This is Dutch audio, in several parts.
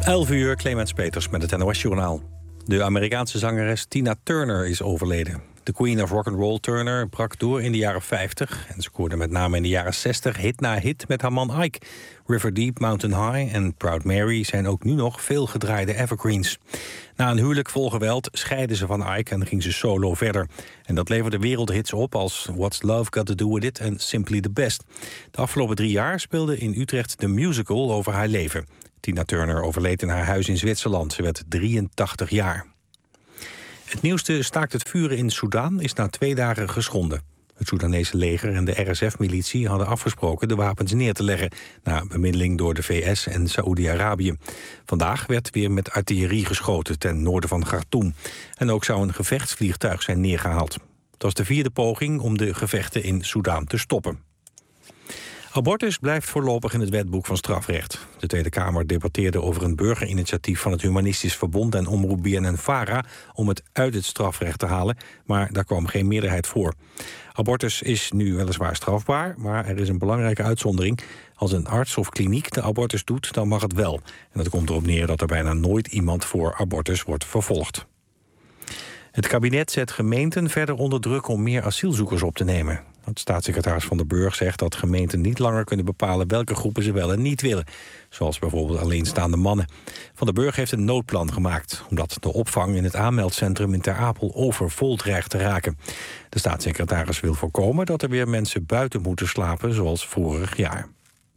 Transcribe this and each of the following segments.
11 uur, Clemens Peters met het NOS-journaal. De Amerikaanse zangeres Tina Turner is overleden. De Queen of Rock'n'Roll Turner brak door in de jaren 50... en scoorde met name in de jaren 60 hit na hit met haar man Ike. River Deep, Mountain High en Proud Mary zijn ook nu nog veel gedraaide evergreens. Na een huwelijk vol geweld scheidde ze van Ike en ging ze solo verder. En dat leverde wereldhits op als What's Love Got to Do With It en Simply the Best. De afgelopen 3 jaar speelde in Utrecht de musical over haar leven. Tina Turner overleed in haar huis in Zwitserland. Ze werd 83 jaar. Het nieuwste staakt het vuren in Soedan is na 2 dagen geschonden. Het Soedanese leger en de RSF-militie hadden afgesproken de wapens neer te leggen, na bemiddeling door de VS en Saoedi-Arabië. Vandaag werd weer met artillerie geschoten ten noorden van Khartoum. En ook zou een gevechtsvliegtuig zijn neergehaald. Het was de 4e poging om de gevechten in Soedan te stoppen. Abortus blijft voorlopig in het wetboek van strafrecht. De Tweede Kamer debatteerde over een burgerinitiatief van het Humanistisch Verbond en Omroep BNN-VARA om het uit het strafrecht te halen, maar daar kwam geen meerderheid voor. Abortus is nu weliswaar strafbaar, maar er is een belangrijke uitzondering. Als een arts of kliniek de abortus doet, dan mag het wel. En dat komt erop neer dat er bijna nooit iemand voor abortus wordt vervolgd. Het kabinet zet gemeenten verder onder druk om meer asielzoekers op te nemen. Staatssecretaris Van der Burg zegt dat gemeenten niet langer kunnen bepalen welke groepen ze wel en niet willen. Zoals bijvoorbeeld alleenstaande mannen. Van der Burg heeft een noodplan gemaakt, omdat de opvang in het aanmeldcentrum in Ter Apel overvol dreigt te raken. De staatssecretaris wil voorkomen dat er weer mensen buiten moeten slapen zoals vorig jaar.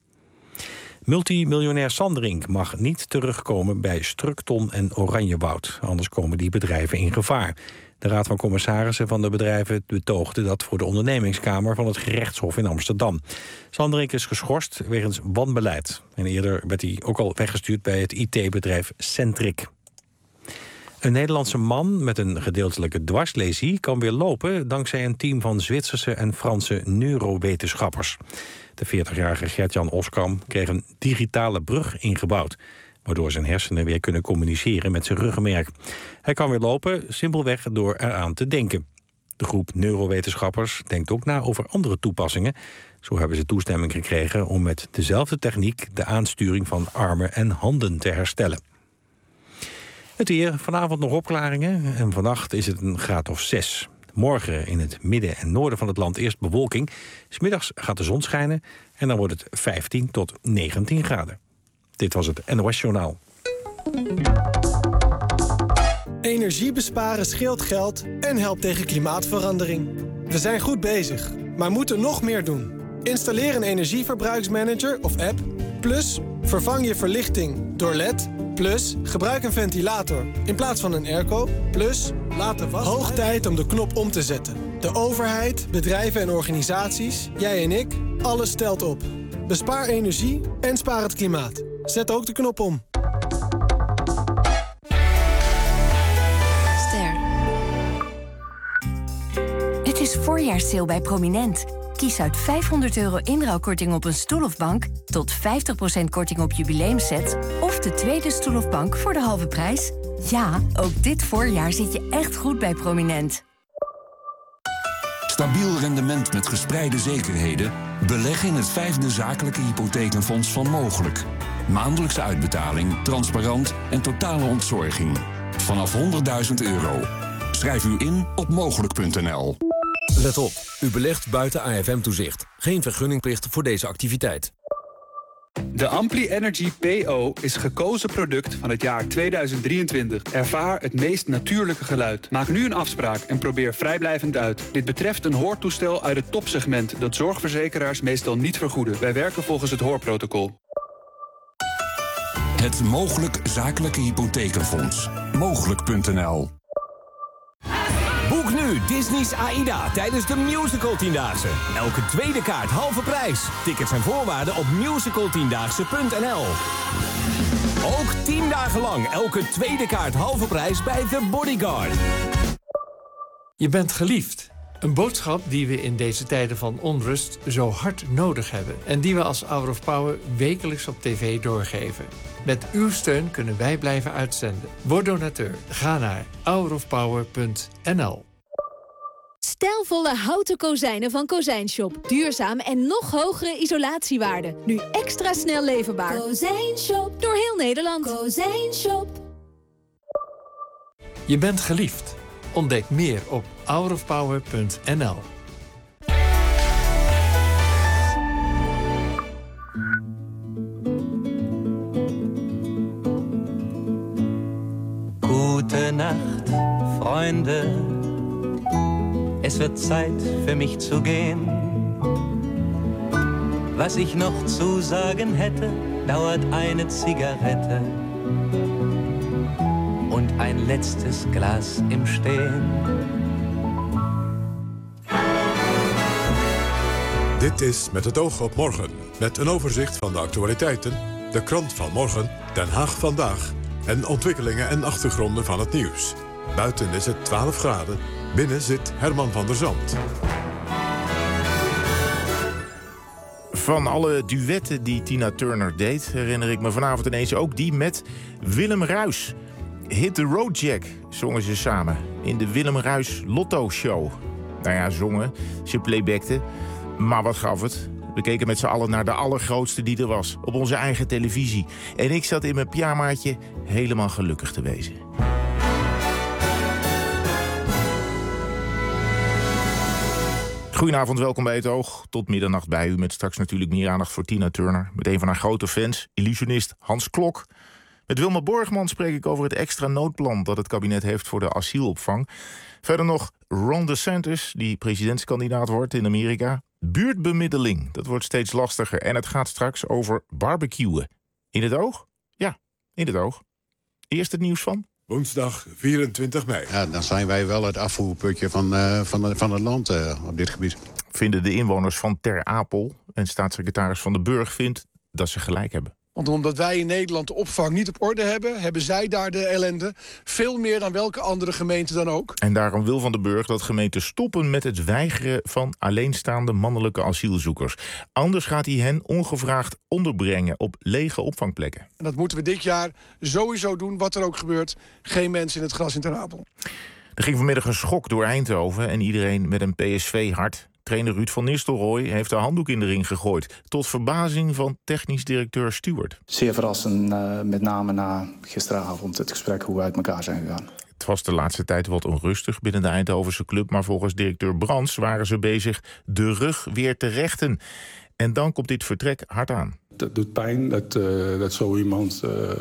Multimiljonair Sanderink mag niet terugkomen bij Strukton en Oranjewoud. Anders komen die bedrijven in gevaar. De Raad van Commissarissen van de bedrijven betoogde dat voor de ondernemingskamer van het gerechtshof in Amsterdam. Sanderink is geschorst wegens wanbeleid. En eerder werd hij ook al weggestuurd bij het IT-bedrijf Centric. Een Nederlandse man met een gedeeltelijke dwarslesie kan weer lopen dankzij een team van Zwitserse en Franse neurowetenschappers. De 40-jarige Gert-Jan Oskam kreeg een digitale brug ingebouwd, waardoor zijn hersenen weer kunnen communiceren met zijn ruggenmerg. Hij kan weer lopen, simpelweg door eraan te denken. De groep neurowetenschappers denkt ook na over andere toepassingen. Zo hebben ze toestemming gekregen om met dezelfde techniek de aansturing van armen en handen te herstellen. Het weer, vanavond nog opklaringen en vannacht is het een graad of 6. Morgen in het midden en noorden van het land eerst bewolking. 's Middags gaat de zon schijnen en dan wordt het 15 tot 19 graden. Dit was het NOS-journaal. Energie besparen scheelt geld en helpt tegen klimaatverandering. We zijn goed bezig, maar moeten nog meer doen. Installeer een energieverbruiksmanager of app. Plus, vervang je verlichting door LED. Plus, gebruik een ventilator in plaats van een airco. Plus, laat de was. Hoog tijd om de knop om te zetten. De overheid, bedrijven en organisaties, jij en ik, alles telt op. Bespaar energie en spaar het klimaat. Zet ook de knop om. Ster. Het is voorjaarssale bij Prominent. Kies uit €500 inruilkorting op een stoel of bank, tot 50% korting op jubileumsets of de tweede stoel of bank voor de halve prijs. Ja, ook dit voorjaar zit je echt goed bij Prominent. Stabiel rendement met gespreide zekerheden? Beleg in het 5e zakelijke hypothekenfonds van Mogelijk. Maandelijkse uitbetaling, transparant en totale ontzorging. Vanaf €100.000. Schrijf u in op mogelijk.nl. Let op, u belegt buiten AFM-toezicht. Geen vergunningplicht voor deze activiteit. De Ampli Energy PO is gekozen product van het jaar 2023. Ervaar het meest natuurlijke geluid. Maak nu een afspraak en probeer vrijblijvend uit. Dit betreft een hoortoestel uit het topsegment dat zorgverzekeraars meestal niet vergoeden. Wij werken volgens het hoorprotocol. Het Mogelijk Zakelijke Hypothekenfonds. Mogelijk.nl. Boek nu Disney's AIDA tijdens de Musical 10-daagse. Elke tweede kaart halve prijs. Tickets en voorwaarden op musicaltiendaagse.nl. Ook 10 dagen lang elke tweede kaart halve prijs bij The Bodyguard. Je bent geliefd. Een boodschap die we in deze tijden van onrust zo hard nodig hebben. En die we als Hour of Power wekelijks op tv doorgeven. Met uw steun kunnen wij blijven uitzenden. Word donateur. Ga naar hourofpower.nl. Stijlvolle houten kozijnen van Kozijnshop. Duurzaam en nog hogere isolatiewaarde. Nu extra snel leverbaar. Kozijnshop. Door heel Nederland. Kozijnshop. Je bent geliefd. Ontdek meer op hourofpower.nl. Gute Nacht, Freunde. Es wird Zeit für mich zu gehen. Was ich noch zu sagen hätte, dauert eine Zigarette und ein letztes Glas im Stehen. Dit is Met het oog op morgen. Met een overzicht van de actualiteiten, de krant van morgen, Den Haag vandaag en ontwikkelingen en achtergronden van het nieuws. Buiten is het 12 graden, binnen zit Herman van der Zand. Van alle duetten die Tina Turner deed, herinner ik me vanavond ineens ook die met Willem Ruijs. Hit the Road Jack zongen ze samen in de Willem Ruijs Lotto Show. Nou ja, zongen, ze playbackten, maar wat gaf het? We keken met z'n allen naar de allergrootste die er was, op onze eigen televisie. En ik zat in mijn pyjamaatje helemaal gelukkig te wezen. Goedenavond, welkom bij Het Oog. Tot middernacht bij u met straks natuurlijk meer aandacht voor Tina Turner. Met een van haar grote fans, illusionist Hans Klok. Met Wilma Borgman spreek ik over het extra noodplan dat het kabinet heeft voor de asielopvang. Verder nog Ron DeSantis, die presidentskandidaat wordt in Amerika. Buurtbemiddeling, dat wordt steeds lastiger. En het gaat straks over barbecuen. In het oog? Ja, in het oog. Eerst het nieuws van... Woensdag 24 mei. Ja, dan zijn wij wel het afvoerputje van het land op dit gebied. Vinden de inwoners van Ter Apel. En staatssecretaris Van den Burg vindt dat ze gelijk hebben. Want omdat wij in Nederland de opvang niet op orde hebben, hebben zij daar de ellende. Veel meer dan welke andere gemeente dan ook. En daarom wil Van den Burg dat gemeenten stoppen met het weigeren van alleenstaande mannelijke asielzoekers. Anders gaat hij hen ongevraagd onderbrengen op lege opvangplekken. En dat moeten we dit jaar sowieso doen, wat er ook gebeurt. Geen mensen in het gras in Ter Apel. Er ging vanmiddag een schok door Eindhoven en iedereen met een PSV-hart. Trainer Ruud van Nistelrooy heeft de handdoek in de ring gegooid. Tot verbazing van technisch directeur Stewart. Zeer verrassend, met name na gisteravond het gesprek hoe we uit elkaar zijn gegaan. Het was de laatste tijd wat onrustig binnen de Eindhovense club, maar volgens directeur Brands waren ze bezig de rug weer te rechten. En dan komt dit vertrek hard aan. Het doet pijn dat zo iemand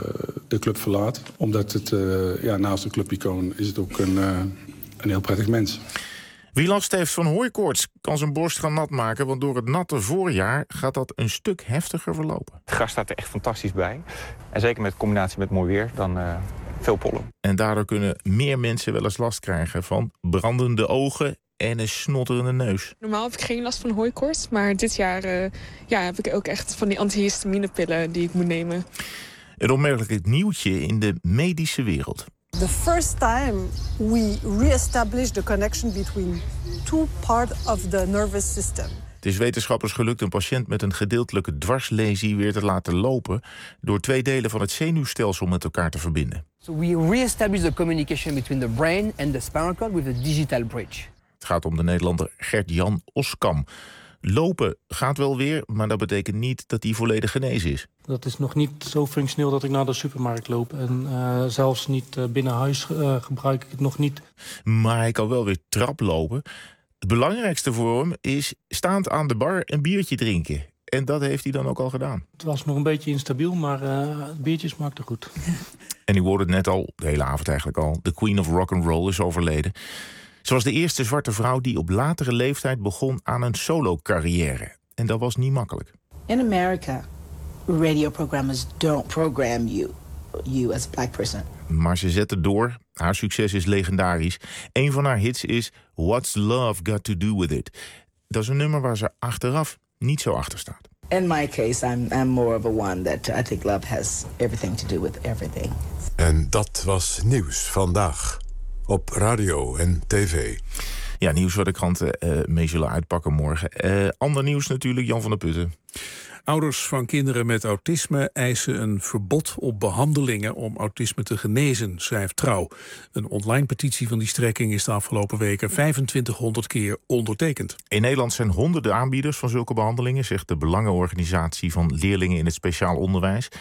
de club verlaat. Omdat het naast een clubicoon is het ook een heel prettig mens. Wie last heeft van hooikoorts kan zijn borst gaan nat maken, want door het natte voorjaar gaat dat een stuk heftiger verlopen. Het gras staat er echt fantastisch bij. En zeker met combinatie met mooi weer, dan veel pollen. En daardoor kunnen meer mensen wel eens last krijgen van brandende ogen en een snotterende neus. Normaal heb ik geen last van hooikoorts, maar dit jaar heb ik ook echt van die antihistaminepillen die ik moet nemen. Een opmerkelijk nieuwtje in de medische wereld. The first time we re-established the connection between two parts of the nervous system. Het is wetenschappers gelukt een patiënt met een gedeeltelijke dwarslesie weer te laten lopen door twee delen van het zenuwstelsel met elkaar te verbinden. So we re-established the communication between the brain and the spinal cord with a digital bridge. Het gaat om de Nederlander Gert-Jan Oskam. Lopen gaat wel weer, maar dat betekent niet dat hij volledig genezen is. Dat is nog niet zo functioneel dat ik naar de supermarkt loop. En zelfs niet binnen huis gebruik ik het nog niet. Maar hij kan wel weer traplopen. Het belangrijkste voor hem is staand aan de bar een biertje drinken. En dat heeft hij dan ook al gedaan. Het was nog een beetje instabiel, maar het biertje smaakte goed. En u hoorde het net al, de hele avond eigenlijk al. De Queen of Rock'n'Roll is overleden. Ze was de eerste zwarte vrouw die op latere leeftijd begon aan een solo-carrière. En dat was niet makkelijk. In America, radio programmers don't program you as a black person. Maar ze zette door. Haar succes is legendarisch. Een van haar hits is What's Love Got to Do With It. Dat is een nummer waar ze achteraf niet zo achter staat. In my case, I'm more of a one that I think love has everything to do with everything. En dat was Nieuws Vandaag. Op radio en tv. Ja, nieuws waar de kranten mee zullen uitpakken morgen. Ander nieuws natuurlijk, Jan van der Putten. Ouders van kinderen met autisme eisen een verbod op behandelingen om autisme te genezen, schrijft Trouw. Een online petitie van die strekking is de afgelopen weken 2500 keer ondertekend. In Nederland zijn honderden aanbieders van zulke behandelingen, zegt de Belangenorganisatie van Leerlingen in het Speciaal Onderwijs.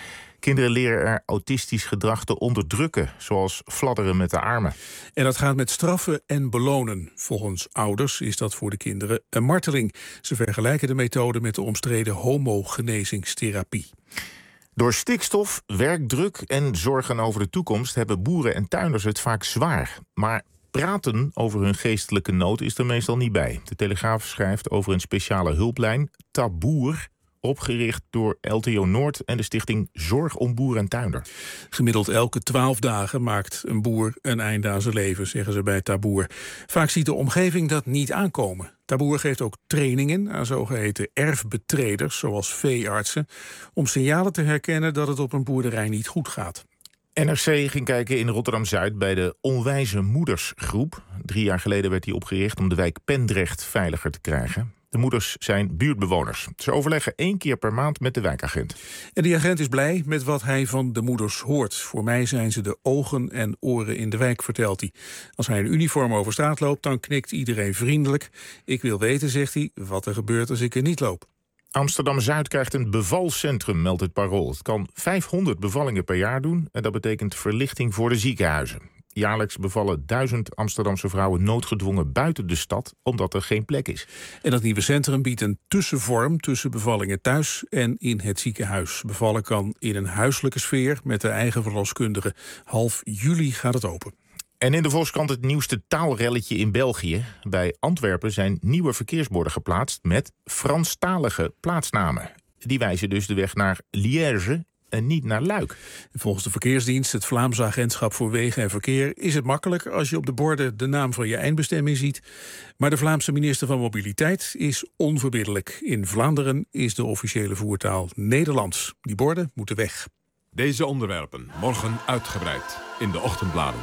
Kinderen leren er autistisch gedrag te onderdrukken, zoals fladderen met de armen. En dat gaat met straffen en belonen. Volgens ouders is dat voor de kinderen een marteling. Ze vergelijken de methode met de omstreden homogenezingstherapie. Door stikstof, werkdruk en zorgen over de toekomst hebben boeren en tuinders het vaak zwaar. Maar praten over hun geestelijke nood is er meestal niet bij. De Telegraaf schrijft over een speciale hulplijn, Taboer, opgericht door LTO Noord en de stichting Zorg om Boer en Tuinder. Gemiddeld elke 12 dagen maakt een boer een einde aan zijn leven, zeggen ze bij Taboer. Vaak ziet de omgeving dat niet aankomen. Taboer geeft ook trainingen aan zogeheten erfbetreders, zoals veeartsen, om signalen te herkennen dat het op een boerderij niet goed gaat. NRC ging kijken in Rotterdam-Zuid bij de Onwijze Moedersgroep. 3 jaar geleden werd die opgericht om de wijk Pendrecht veiliger te krijgen. De moeders zijn buurtbewoners. Ze overleggen 1 keer per maand met de wijkagent. En die agent is blij met wat hij van de moeders hoort. Voor mij zijn ze de ogen en oren in de wijk, vertelt hij. Als hij in uniform over straat loopt, dan knikt iedereen vriendelijk. Ik wil weten, zegt hij, wat er gebeurt als ik er niet loop. Amsterdam-Zuid krijgt een bevalcentrum, meldt het Parool. Het kan 500 bevallingen per jaar doen en dat betekent verlichting voor de ziekenhuizen. Jaarlijks bevallen 1000 Amsterdamse vrouwen noodgedwongen buiten de stad, omdat er geen plek is. En dat nieuwe centrum biedt een tussenvorm tussen bevallingen thuis en in het ziekenhuis. Bevallen kan in een huiselijke sfeer met de eigen verloskundige. Half juli gaat het open. En in de Volkskrant het nieuwste taalrelletje in België. Bij Antwerpen zijn nieuwe verkeersborden geplaatst met Franstalige plaatsnamen. Die wijzen dus de weg naar Liège en niet naar Luik. Volgens de verkeersdienst, het Vlaamse agentschap voor wegen en verkeer, is het makkelijk als je op de borden de naam van je eindbestemming ziet. Maar de Vlaamse minister van Mobiliteit is onverbiddelijk. In Vlaanderen is de officiële voertaal Nederlands. Die borden moeten weg. Deze onderwerpen morgen uitgebreid in de ochtendbladen.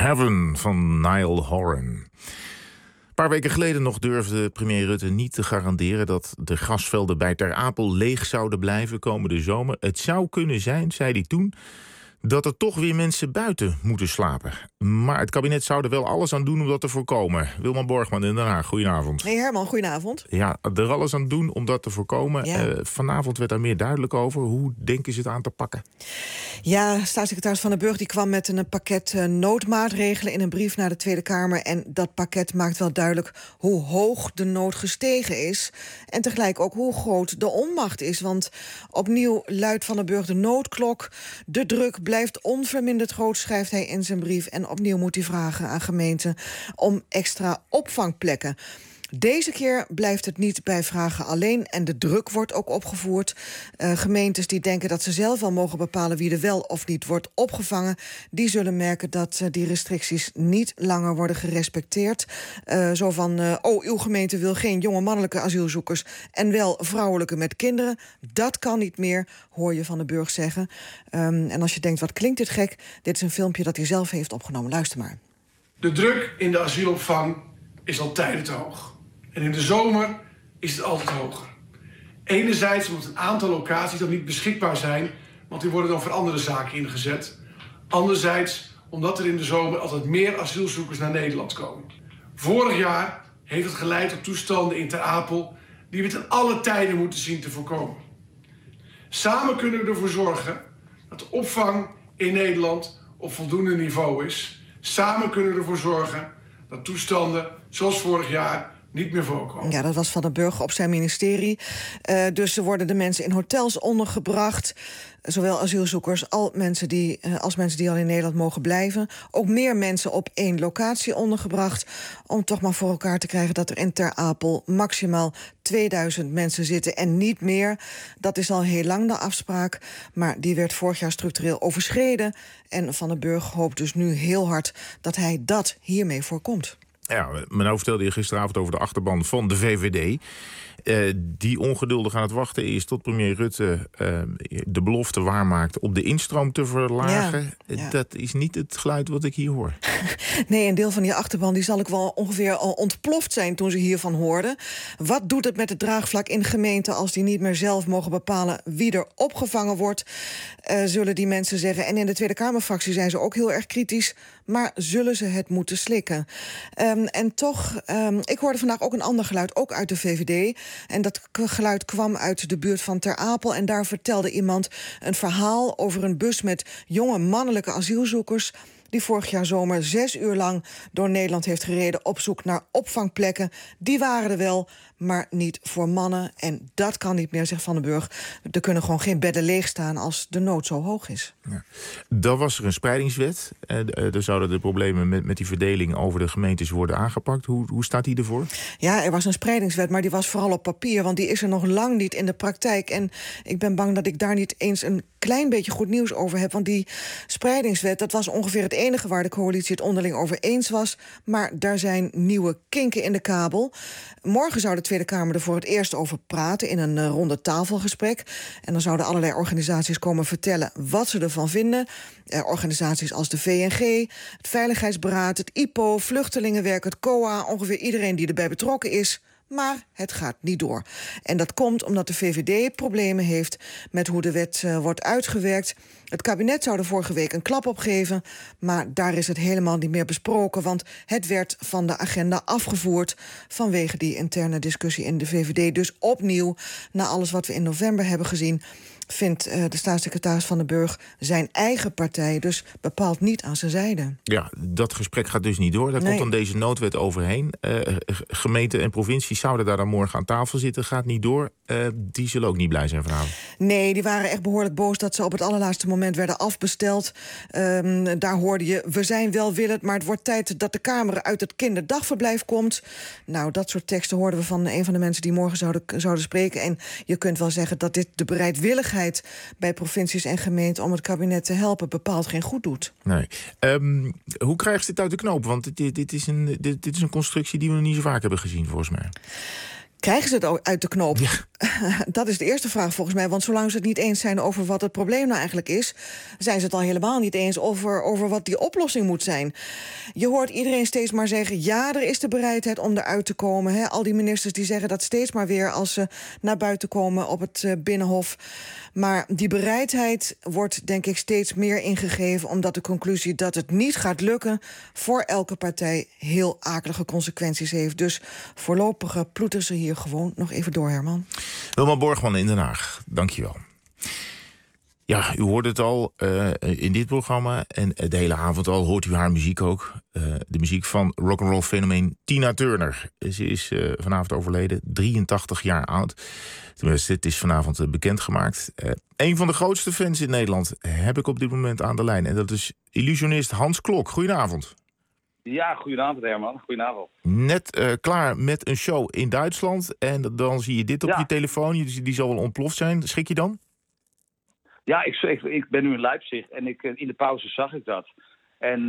Heaven van Niall Horan. Een paar weken geleden nog durfde premier Rutte niet te garanderen dat de grasvelden bij Ter Apel leeg zouden blijven komende zomer. Het zou kunnen zijn, zei hij toen, dat er toch weer mensen buiten moeten slapen. Maar het kabinet zou er wel alles aan doen om dat te voorkomen. Wilma Borgman in Den Haag, goedenavond. Hey Herman, goedenavond. Ja, er alles aan doen om dat te voorkomen. Ja. Vanavond werd daar meer duidelijk over. Hoe denken ze het aan te pakken? Ja, staatssecretaris Van den Burg die kwam met een pakket noodmaatregelen in een brief naar de Tweede Kamer. En dat pakket maakt wel duidelijk hoe hoog de nood gestegen is. En tegelijk ook hoe groot de onmacht is. Want opnieuw luidt Van den Burg de noodklok. De druk blijft onverminderd groot, schrijft hij in zijn brief. En opnieuw moet hij vragen aan gemeenten om extra opvangplekken. Deze keer blijft het niet bij vragen alleen en de druk wordt ook opgevoerd. Gemeentes die denken dat ze zelf wel mogen bepalen wie er wel of niet wordt opgevangen, die zullen merken dat die restricties niet langer worden gerespecteerd. Zo van, uw gemeente wil geen jonge mannelijke asielzoekers en wel vrouwelijke met kinderen. Dat kan niet meer, hoor je Van den Burg zeggen. En als je denkt, wat klinkt dit gek? Dit is een filmpje dat hij zelf heeft opgenomen. Luister maar. De druk in de asielopvang is al tijden te hoog. En in de zomer is het altijd hoger. Enerzijds omdat een aantal locaties dan niet beschikbaar zijn, want die worden dan voor andere zaken ingezet. Anderzijds omdat er in de zomer altijd meer asielzoekers naar Nederland komen. Vorig jaar heeft het geleid tot toestanden in Ter Apel die we ten alle tijden moeten zien te voorkomen. Samen kunnen we ervoor zorgen dat de opvang in Nederland op voldoende niveau is. Samen kunnen we ervoor zorgen dat toestanden zoals vorig jaar niet meer voorkomen. Ja, dat was Van den Burg op zijn ministerie. Dus er worden de mensen in hotels ondergebracht. Zowel asielzoekers als mensen die al in Nederland mogen blijven. Ook meer mensen op één locatie ondergebracht. Om toch maar voor elkaar te krijgen dat er in Ter Apel maximaal 2000 mensen zitten en niet meer. Dat is al heel lang de afspraak. Maar die werd vorig jaar structureel overschreden. En Van den Burg hoopt dus nu heel hard dat hij dat hiermee voorkomt. Ja, men vertelde je gisteravond over de achterban van de VVD. Die ongeduldig aan het wachten is tot premier Rutte de belofte waarmaakt om de instroom te verlagen. Ja. Dat is niet het geluid wat ik hier hoor. Nee, een deel van die achterban die zal ook wel ongeveer al ontploft zijn toen ze hiervan hoorden. Wat doet het met het draagvlak in gemeenten als die niet meer zelf mogen bepalen wie er opgevangen wordt, zullen die mensen zeggen. En in de Tweede Kamerfractie zijn ze ook heel erg kritisch, maar zullen ze het moeten slikken? En toch, ik hoorde vandaag ook een ander geluid, ook uit de VVD. En dat geluid kwam uit de buurt van Ter Apel. En daar vertelde iemand een verhaal over een bus met jonge mannelijke asielzoekers die vorig jaar zomer 6 uur lang door Nederland heeft gereden op zoek naar opvangplekken. Die waren er wel, maar niet voor mannen. En dat kan niet meer, zegt Van den Burg. Er kunnen gewoon geen bedden leeg staan als de nood zo hoog is. Ja. Dan was er een spreidingswet. Er zouden de problemen met die verdeling over de gemeentes worden aangepakt. Hoe staat die ervoor? Ja, er was een spreidingswet, maar die was vooral op papier. Want die is er nog lang niet in de praktijk. En ik ben bang dat ik daar niet eens een klein beetje goed nieuws over heb. Want die spreidingswet, dat was ongeveer het enige waar de coalitie het onderling over eens was. Maar daar zijn nieuwe kinken in de kabel. Morgen zou de Tweede Kamer er voor het eerst over praten in een ronde tafelgesprek. En dan zouden allerlei organisaties komen vertellen wat ze ervan vinden. Organisaties als de VNG, het Veiligheidsberaad, het IPO, Vluchtelingenwerk, het COA, ongeveer iedereen die erbij betrokken is. Maar het gaat niet door. En dat komt omdat de VVD problemen heeft met hoe de wet wordt uitgewerkt. Het kabinet zou er vorige week een klap op geven, maar daar is het helemaal niet meer besproken, want het werd van de agenda afgevoerd vanwege die interne discussie in de VVD. Dus opnieuw, na alles wat we in november hebben gezien, vindt de staatssecretaris Van den Burg zijn eigen partij dus bepaald niet aan zijn zijde. Ja, dat gesprek gaat dus niet door. Daar komt dan deze noodwet overheen. Gemeenten en provincies zouden daar dan morgen aan tafel zitten. Gaat niet door. Die zullen ook niet blij zijn vanavond. Nee, die waren echt behoorlijk boos dat ze op het allerlaatste moment werden afbesteld. Daar hoorde je, we zijn welwillend, maar het wordt tijd dat de Kamer uit het kinderdagverblijf komt. Nou, dat soort teksten hoorden we van een van de mensen die morgen zouden spreken. En je kunt wel zeggen dat dit de bereidwilligheid bij provincies en gemeenten om het kabinet te helpen bepaald geen goed doet. Nee. Hoe krijgen ze dit uit de knoop? Want dit is een constructie die we nog niet zo vaak hebben gezien, volgens mij. Krijgen ze het uit de knoop? Ja. Dat is de eerste vraag volgens mij. Want zolang ze het niet eens zijn over wat het probleem nou eigenlijk is, zijn ze het al helemaal niet eens over wat die oplossing moet zijn. Je hoort iedereen steeds maar zeggen, ja, er is de bereidheid om eruit te komen. Hè? Al die ministers die zeggen dat steeds maar weer als ze naar buiten komen op het Binnenhof. Maar die bereidheid wordt denk ik steeds meer ingegeven, omdat de conclusie dat het niet gaat lukken voor elke partij heel akelige consequenties heeft. Dus voorlopig ploeteren ze hier gewoon nog even door, Herman. Wilma Borgman in Den Haag, dankjewel. Ja, u hoort het al in dit programma en de hele avond al hoort u haar muziek ook. De muziek van rock'n'roll fenomeen Tina Turner. Ze is vanavond overleden, 83 jaar oud. Tenminste, het is vanavond bekendgemaakt. Een van de grootste fans in Nederland heb ik op dit moment aan de lijn. En dat is illusionist Hans Klok. Goedenavond. Ja, goedenavond Herman. Goedenavond. Net klaar met een show in Duitsland. En dan zie je dit op je telefoon. Die zal wel ontploft zijn. Schrik je dan? Ja, ik ben nu in Leipzig en in de pauze zag ik dat. En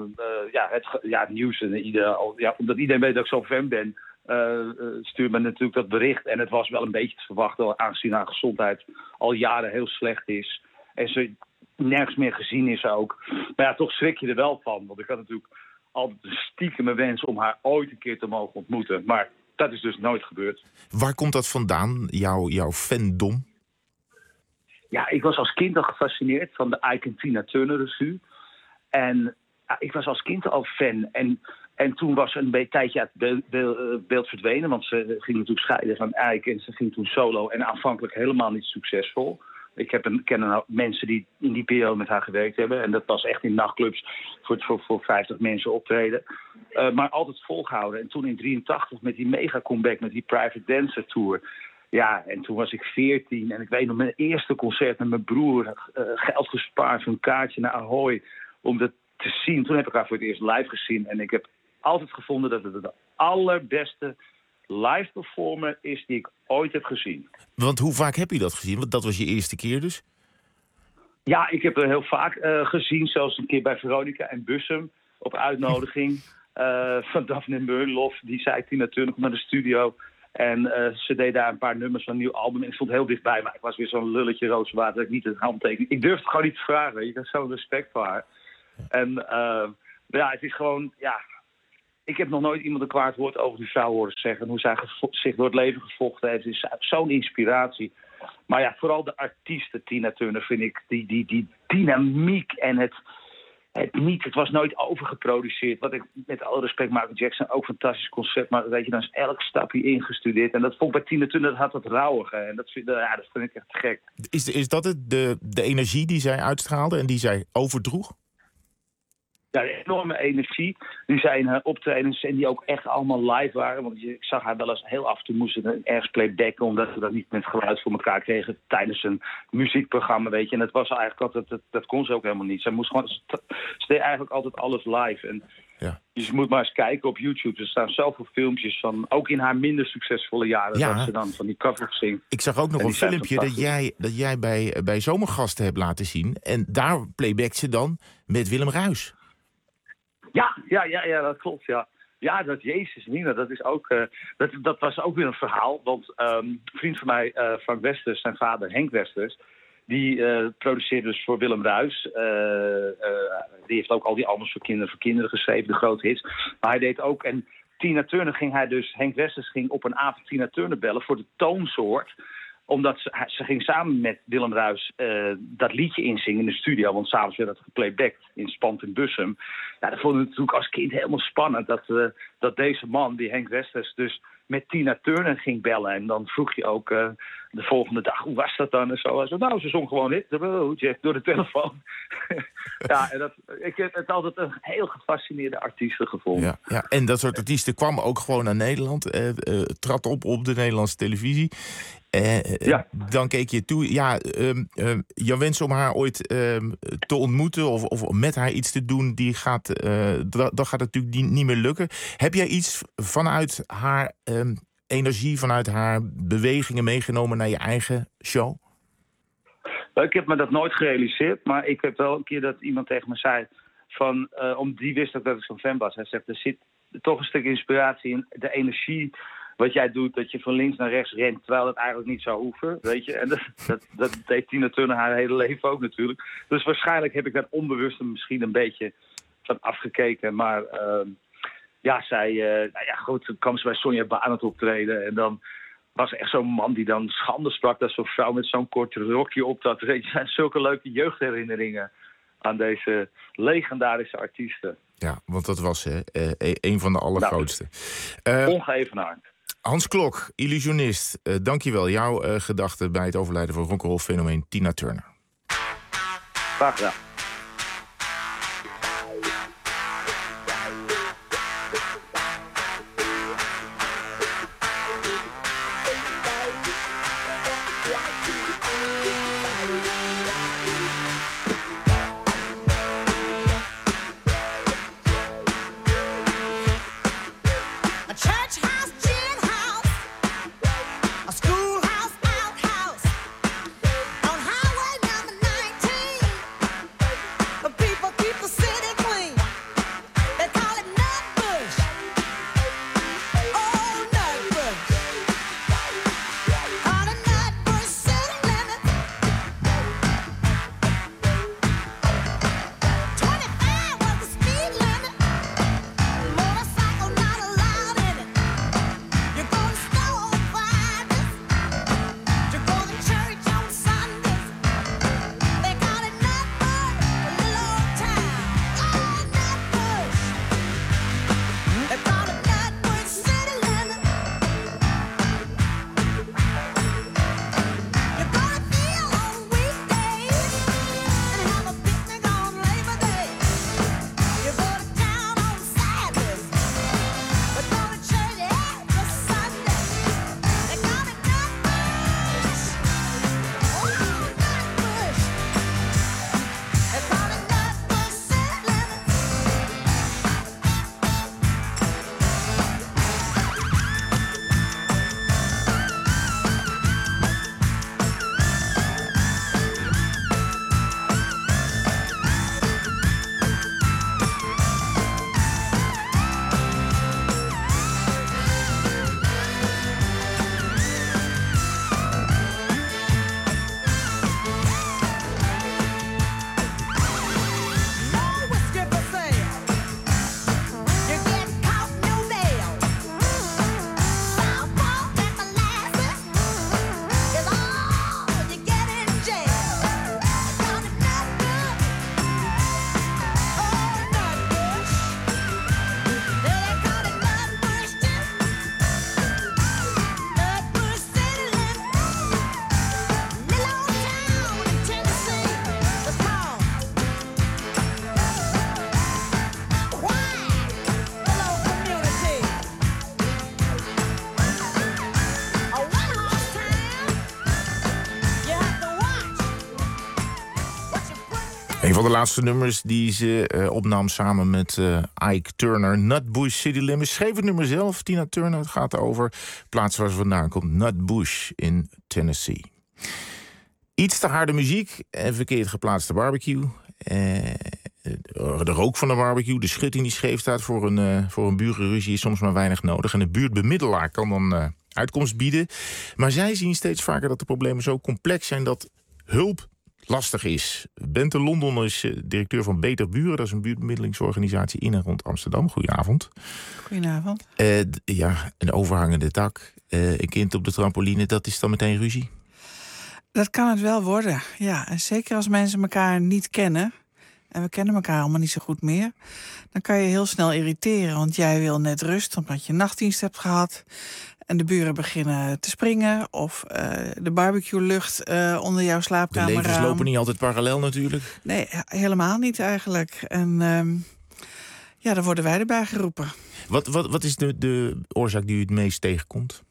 het nieuws, omdat iedereen weet dat ik zo'n fan ben, stuurt me natuurlijk dat bericht. En het was wel een beetje te verwachten, aangezien haar gezondheid al jaren heel slecht is. En ze nergens meer gezien is ook. Maar ja, toch schrik je er wel van. Want ik had natuurlijk altijd een stiekeme wens om haar ooit een keer te mogen ontmoeten. Maar dat is dus nooit gebeurd. Waar komt dat vandaan, jouw fandom? Ja, ik was als kind al gefascineerd van de Ike en Tina Turner revue. En ik was als kind al fan. En toen was een tijdje uit beeld verdwenen. Want ze ging natuurlijk scheiden van Ike en ze ging toen solo. En aanvankelijk helemaal niet succesvol. Ik ken mensen die in die periode met haar gewerkt hebben. En dat was echt in nachtclubs voor 50 mensen optreden. Maar altijd volgehouden. En toen in 1983 met die mega comeback, met die Private Dancer Tour. Ja, en toen was ik 14 en ik weet nog mijn eerste concert met mijn broer. Geld gespaard voor een kaartje naar Ahoy om dat te zien. Toen heb ik haar voor het eerst live gezien. En ik heb altijd gevonden dat het de allerbeste live performer is die ik ooit heb gezien. Want hoe vaak heb je dat gezien? Want dat was je eerste keer dus? Ja, ik heb het heel vaak gezien. Zelfs een keer bij Veronica en Bussum op uitnodiging van Daphne Meulenhoff. Die zei Tina Turner naar de studio. En ze deed daar een paar nummers van een nieuw album. En ik stond heel dichtbij, maar ik was weer zo'n lulletje rozenwater dat ik niet het handteken. Ik durfde het gewoon niet te vragen. Ik had zo'n respect voor haar. En het is gewoon, ik heb nog nooit iemand een kwaad woord over die vrouw horen zeggen. Hoe zij zich door het leven gevochten heeft. Het is zo'n inspiratie. Maar ja, vooral de artiesten Tina Turner vind ik. Die dynamiek en het was nooit overgeproduceerd. Wat ik met alle respect, Michael Jackson, ook fantastisch concept. Maar weet je, dan is elk stapje ingestudeerd. En dat vond ik bij Tina Turner, dat had het rauwige. En dat vind ik echt gek. Is dat het, de energie die zij uitstraalde en die zij overdroeg? Ja, de enorme energie die zij in haar optredens en die ook echt allemaal live waren. Want ik zag haar wel eens heel af en toe moesten ergens playbacken, omdat we dat niet met geluid voor elkaar kregen tijdens een muziekprogramma, weet je. En dat was eigenlijk altijd, dat kon ze ook helemaal niet. Ze deed eigenlijk altijd alles live. En je moet maar eens kijken op YouTube. Er staan zoveel filmpjes van, ook in haar minder succesvolle jaren, dat ze dan van die covers zingt. Ik zag ook nog een filmpje dat jij bij Zomergasten hebt laten zien. En daar playbackt ze dan met Willem Ruijs. Ja, dat klopt, ja. Ja, dat Jezus, Nina, dat is ook, dat was ook weer een verhaal. Want een vriend van mij, Frank Westers, zijn vader Henk Westers, die produceerde dus voor Willem Ruijs. Die heeft ook al die albums voor kinderen geschreven, de grote hits. Maar hij deed ook, en Tina Turner Henk Westers ging op een avond Tina Turner bellen voor de toonsoort. Omdat ze ging samen met Willem Ruijs dat liedje inzingen in de studio. Want s'avonds werd dat geplaybacked in Spand in Bussum. Ja, dat vond ik natuurlijk als kind helemaal spannend. Dat deze man, die Henk Westers, dus met Tina Turner ging bellen. En dan vroeg je ook de volgende dag, hoe was dat dan? En zo. Ze zong gewoon dit door de telefoon. Ja, en ik heb het altijd een heel gefascineerde artiesten gevonden. Ja, en dat soort artiesten kwamen ook gewoon naar Nederland. Trad op de Nederlandse televisie. Dan keek je toe. Ja, jouw wens om haar ooit te ontmoeten of met haar iets te doen, dat gaat natuurlijk niet meer lukken. Heb jij iets vanuit haar energie, vanuit haar bewegingen meegenomen naar je eigen show? Ik heb me dat nooit gerealiseerd, maar ik heb wel een keer dat iemand tegen me zei die wist ook dat ik zo'n fan was. Hij zegt, er zit toch een stuk inspiratie in de energie wat jij doet, dat je van links naar rechts rent, terwijl het eigenlijk niet zou hoeven, weet je. En dat deed Tina Turner haar hele leven ook natuurlijk. Dus waarschijnlijk heb ik daar onbewust misschien een beetje van afgekeken. Maar goed, dan kwam ze bij Sonja Barend optreden en dan was echt zo'n man die dan schande sprak dat zo'n vrouw met zo'n kort rokje op dat. Weet je, zijn zulke leuke jeugdherinneringen aan deze legendarische artiesten. Ja, want dat was een van de allergrootste. Ongeëvenaard. Hans Klok, illusionist. Dankjewel. Jouw gedachten bij het overlijden van rock'n'roll fenomeen Tina Turner. Graag gedaan. Een van de laatste nummers die ze opnam samen met Ike Turner. Nutbush City Limits. Schreef het nummer zelf, Tina Turner. Het gaat over plaats waar ze vandaan komt. Nutbush in Tennessee. Iets te harde muziek en verkeerd geplaatste barbecue. De rook van de barbecue, de schutting die scheef staat voor een burenruzie is soms maar weinig nodig. En een buurtbemiddelaar kan dan uitkomst bieden. Maar zij zien steeds vaker dat de problemen zo complex zijn dat hulp lastig is. Bente London is directeur van Beter Buren. Dat is een buurtbemiddelingsorganisatie in en rond Amsterdam. Goedenavond. Goedenavond. Een overhangende dak, een kind op de trampoline, dat is dan meteen ruzie? Dat kan het wel worden, ja. En zeker als mensen elkaar niet kennen, en we kennen elkaar allemaal niet zo goed meer, dan kan je heel snel irriteren. Want jij wil net rust omdat je nachtdienst hebt gehad en de buren beginnen te springen of de barbecue-lucht onder jouw slaapkamer. De levens lopen niet altijd parallel natuurlijk. Nee, helemaal niet eigenlijk. En dan worden wij erbij geroepen. Wat is de oorzaak die u het meest tegenkomt?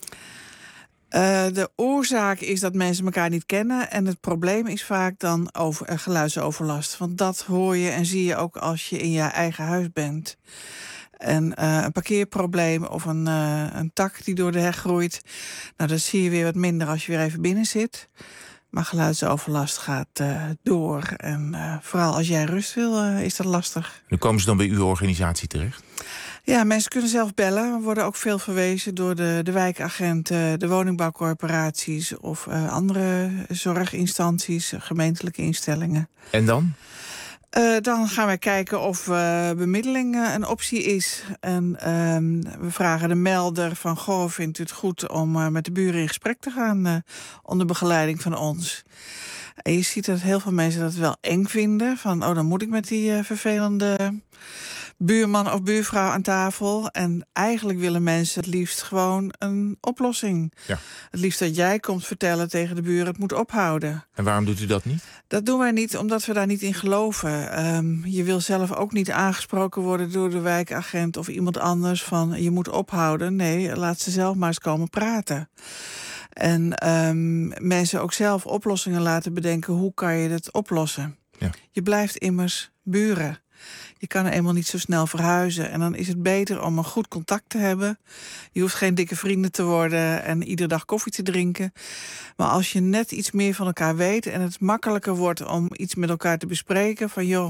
De oorzaak is dat mensen elkaar niet kennen. En het probleem is vaak dan geluidsoverlast. Want dat hoor je en zie je ook als je in je eigen huis bent. En een parkeerprobleem of een tak die door de heg groeit. Nou, dat zie je weer wat minder als je weer even binnen zit. Maar geluidsoverlast gaat door. En vooral als jij rust wil, is dat lastig. Nu komen ze dan bij uw organisatie terecht? Ja, mensen kunnen zelf bellen. We worden ook veel verwezen door de wijkagenten, de woningbouwcorporaties of andere zorginstanties, gemeentelijke instellingen. En dan? Dan gaan wij kijken of bemiddeling een optie is. En we vragen de melder van... Goh, vindt u het goed om met de buren in gesprek te gaan... onder begeleiding van ons? En je ziet dat heel veel mensen dat wel eng vinden. Van, dan moet ik met die vervelende buurman of buurvrouw aan tafel. En eigenlijk willen mensen het liefst gewoon een oplossing. Ja. Het liefst dat jij komt vertellen tegen de buren... het moet ophouden. En waarom doet u dat niet? Dat doen wij niet, omdat we daar niet in geloven. Je wil zelf ook niet aangesproken worden door de wijkagent... of iemand anders van je moet ophouden. Nee, laat ze zelf maar eens komen praten. En mensen ook zelf oplossingen laten bedenken... hoe kan je het oplossen? Ja. Je blijft immers buren. Je kan eenmaal niet zo snel verhuizen. En dan is het beter om een goed contact te hebben. Je hoeft geen dikke vrienden te worden en iedere dag koffie te drinken. Maar als je net iets meer van elkaar weet... en het makkelijker wordt om iets met elkaar te bespreken... van joh,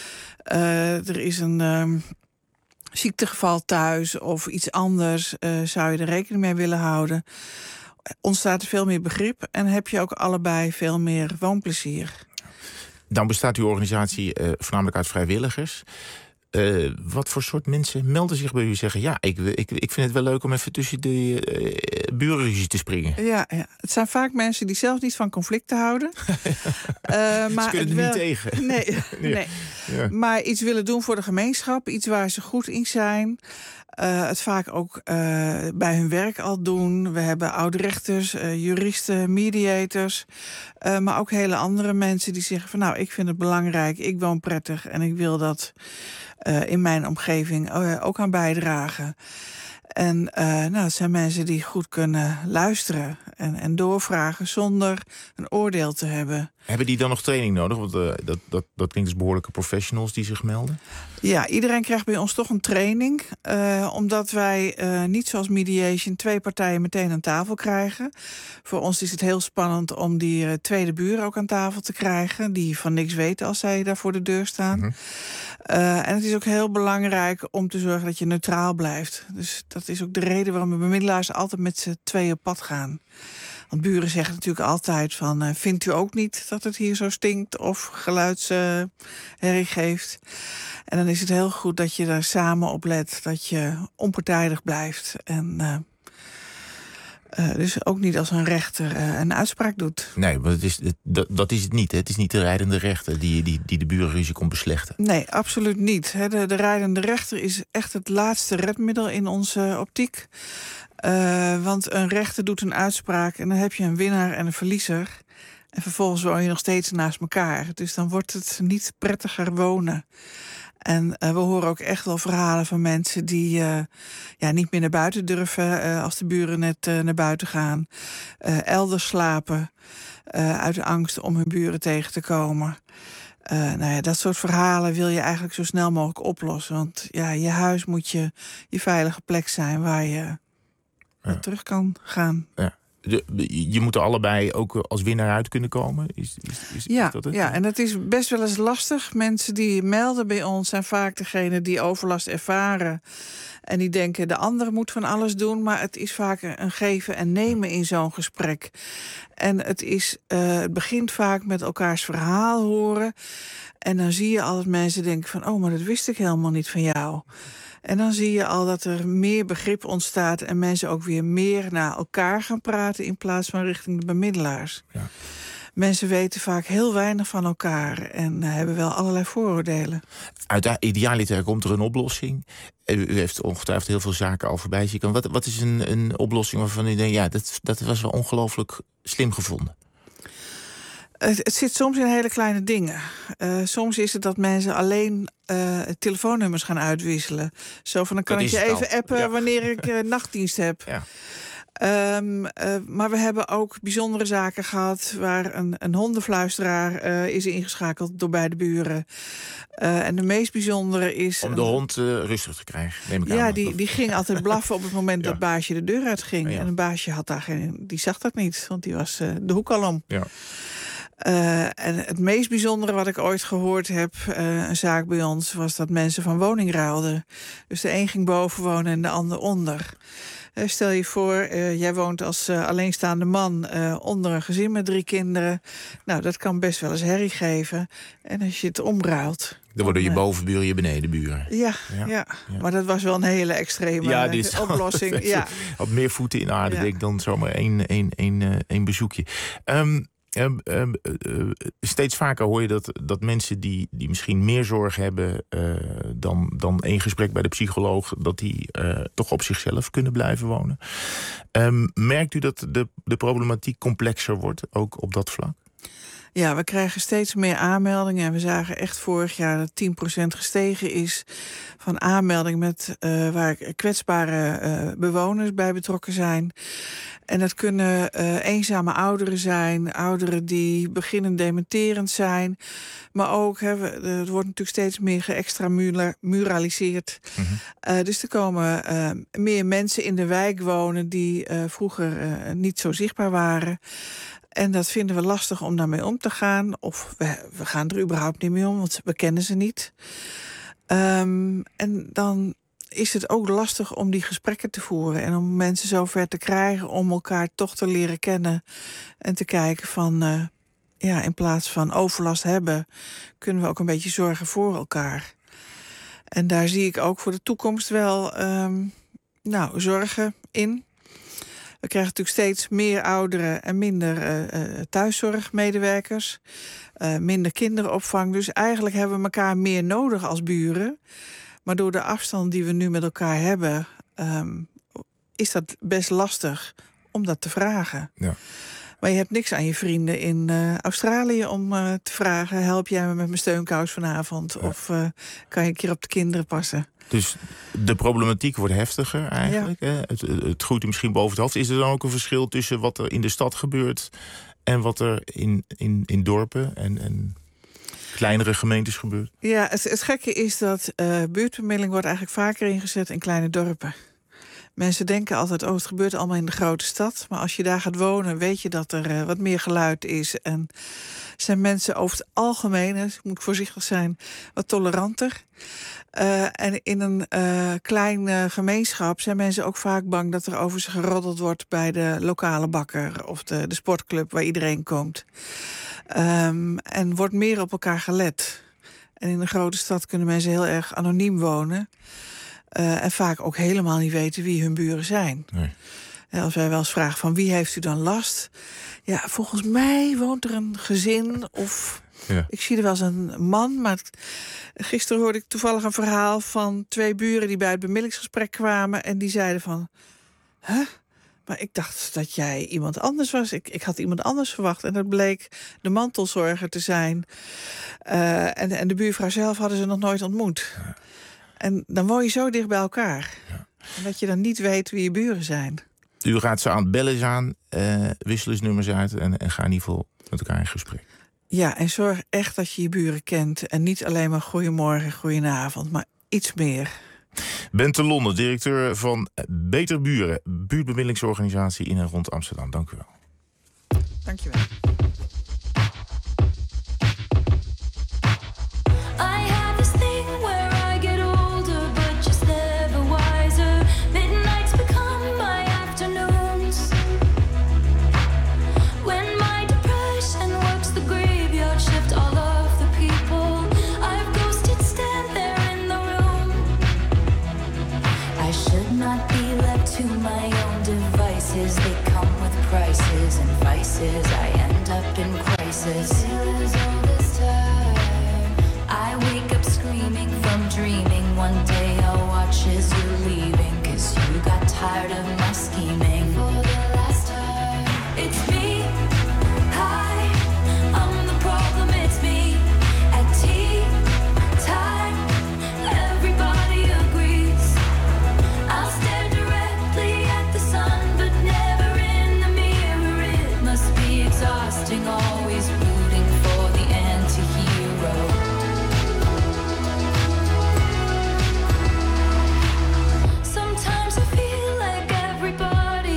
er is een ziektegeval thuis of iets anders... zou je er rekening mee willen houden... ontstaat er veel meer begrip... en heb je ook allebei veel meer woonplezier. Dan bestaat uw organisatie voornamelijk uit vrijwilligers. Wat voor soort mensen melden zich bij u zeggen... ja, ik vind het wel leuk om even tussen de burenruzie te springen? Ja, het zijn vaak mensen die zelf niet van conflicten houden. Maar ze kunnen er niet tegen. Nee. Ja. Maar iets willen doen voor de gemeenschap. Iets waar ze goed in zijn. Het vaak ook bij hun werk al doen. We hebben oude rechters, juristen, mediators. Maar ook hele andere mensen die zeggen van... nou, ik vind het belangrijk, ik woon prettig... en ik wil dat in mijn omgeving ook aan bijdragen. En het zijn mensen die goed kunnen luisteren en doorvragen... zonder een oordeel te hebben. Hebben die dan nog training nodig? Want dat klinkt als behoorlijke professionals die zich melden. Ja, iedereen krijgt bij ons toch een training. Omdat wij niet zoals mediation 2 partijen meteen aan tafel krijgen. Voor ons is het heel spannend om die tweede buren ook aan tafel te krijgen. Die van niks weten als zij daar voor de deur staan. Mm-hmm. En het is ook heel belangrijk om te zorgen dat je neutraal blijft. Dus dat is ook de reden waarom de bemiddelaars altijd met z'n tweeën op pad gaan. Want buren zeggen natuurlijk altijd van... vindt u ook niet dat het hier zo stinkt of geluidsherrie geeft? En dan is het heel goed dat je daar samen op let. Dat je onpartijdig blijft. En dus ook niet als een rechter een uitspraak doet. Nee, maar dat is het niet. Hè? Het is niet de rijdende rechter die de burenruzie komt beslechten. Nee, absoluut niet. De rijdende rechter is echt het laatste redmiddel in onze optiek. Want een rechter doet een uitspraak en dan heb je een winnaar en een verliezer. En vervolgens woon je nog steeds naast elkaar. Dus dan wordt het niet prettiger wonen. En we horen ook echt wel verhalen van mensen die niet meer naar buiten durven... als de buren net naar buiten gaan. Elders slapen uit de angst om hun buren tegen te komen. Dat soort verhalen wil je eigenlijk zo snel mogelijk oplossen. Want je huis moet je veilige plek zijn waar je terug kan gaan. Ja. Je moet er allebei ook als winnaar uit kunnen komen? Is dat het? Ja, en dat is best wel eens lastig. Mensen die melden bij ons zijn vaak degene die overlast ervaren. En die denken, de ander moet van alles doen. Maar het is vaak een geven en nemen in zo'n gesprek. En het begint vaak met elkaars verhaal horen. En dan zie je al dat mensen denken van... maar dat wist ik helemaal niet van jou. En dan zie je al dat er meer begrip ontstaat... en mensen ook weer meer naar elkaar gaan praten... in plaats van richting de bemiddelaars. Ja. Mensen weten vaak heel weinig van elkaar... en hebben wel allerlei vooroordelen. Idealiter komt er een oplossing. U heeft ongetwijfeld heel veel zaken al voorbij zien komen. Wat is een oplossing waarvan u denkt... dat was wel ongelooflijk slim gevonden? Het zit soms in hele kleine dingen. Soms is het dat mensen alleen telefoonnummers gaan uitwisselen. Zo van, dan kan ik je even appen wanneer ik nachtdienst heb. Ja. Maar we hebben ook bijzondere zaken gehad... waar een hondenfluisteraar is ingeschakeld door beide buren. En de meest bijzondere is... Om de hond rustig te krijgen, neem ik aan. Ja, die ging altijd blaffen op het moment dat baasje de deur uitging. Ja. En een baasje had die zag dat niet, want die was de hoek al om. Ja. En het meest bijzondere wat ik ooit gehoord heb, een zaak bij ons, was dat mensen van woning ruilden. Dus de een ging boven wonen en de ander onder. Stel je voor, jij woont als alleenstaande man onder een gezin met 3 kinderen. Nou, dat kan best wel eens herrie geven. En als je het omruilt... Dan worden je bovenburen je benedenburen. Ja, maar dat was wel een hele extreme oplossing. Ja. Had meer voeten in aarde, denk ik, dan zomaar één bezoekje. Steeds vaker hoor je dat mensen die misschien meer zorg hebben dan 1 gesprek bij de psycholoog, dat die toch op zichzelf kunnen blijven wonen. Merkt u dat de problematiek complexer wordt, ook op dat vlak? Ja, we krijgen steeds meer aanmeldingen. En we zagen echt vorig jaar dat 10% gestegen is van aanmeldingen met waar kwetsbare bewoners bij betrokken zijn. En dat kunnen eenzame ouderen zijn, ouderen die beginnend dementerend zijn. Maar ook, het wordt natuurlijk steeds meer geëxtramuraliseerd. Dus er komen meer mensen in de wijk wonen die vroeger niet zo zichtbaar waren. En dat vinden we lastig om daarmee om te gaan. Of we gaan er überhaupt niet mee om, want we kennen ze niet. En dan is het ook lastig om die gesprekken te voeren. En om mensen zover te krijgen om elkaar toch te leren kennen. En te kijken van, in plaats van overlast hebben, kunnen we ook een beetje zorgen voor elkaar. En daar zie ik ook voor de toekomst wel zorgen in. We krijgen natuurlijk steeds meer ouderen en minder thuiszorgmedewerkers. Minder kinderopvang. Dus eigenlijk hebben we elkaar meer nodig als buren. Maar door de afstand die we nu met elkaar hebben, is dat best lastig om dat te vragen. Ja. Maar je hebt niks aan je vrienden in Australië om te vragen, help jij me met mijn steunkous vanavond? Ja. Of kan je een keer op de kinderen passen? Dus de problematiek wordt heftiger eigenlijk. Ja. Het groeit misschien boven het hoofd. Is er dan ook een verschil tussen wat er in de stad gebeurt en wat er in dorpen en kleinere gemeentes gebeurt? Ja, het gekke is dat buurtbemiddeling wordt eigenlijk vaker ingezet in kleine dorpen. Mensen denken altijd, het gebeurt allemaal in de grote stad. Maar als je daar gaat wonen, weet je dat er wat meer geluid is. En zijn mensen over het algemeen, dus moet ik voorzichtig zijn, wat toleranter. En in een klein gemeenschap zijn mensen ook vaak bang dat er over ze geroddeld wordt bij de lokale bakker of de sportclub waar iedereen komt. En wordt meer op elkaar gelet. En in een grote stad kunnen mensen heel erg anoniem wonen. En vaak ook helemaal niet weten wie hun buren zijn. Nee. Als wij wel eens vragen van wie heeft u dan last? Ja, volgens mij woont er een gezin of... Ja. Ik zie er wel eens een man, maar gisteren hoorde ik toevallig een verhaal van 2 buren die bij het bemiddelingsgesprek kwamen en die zeiden van, maar ik dacht dat jij iemand anders was. Ik had iemand anders verwacht en dat bleek de mantelzorger te zijn. En de buurvrouw zelf hadden ze nog nooit ontmoet. Ja. En dan woon je zo dicht bij elkaar. Ja. En dat je dan niet weet wie je buren zijn. U raadt ze aan, bellen eens aan, wissel eens nummers uit en ga in ieder geval met elkaar in gesprek. Ja, en zorg echt dat je je buren kent. En niet alleen maar goedemorgen, goedenavond, maar iets meer. Bente Londe, directeur van Beter Buren, buurtbemiddelingsorganisatie in en rond Amsterdam. Dank u wel. Dank je wel. I end up in crisis. I wake up screaming from dreaming. One day I'll watch as you're leaving, 'cause you got tired of my scheming. For the last time, it's me. Hi, I'm the problem, it's me. At tea time, everybody agrees. I'll stare directly at the sun, but never in the mirror. It must be exhausting, always rooting for the anti-hero. Sometimes I feel like everybody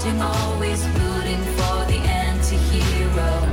resting, always rooting for the anti-hero.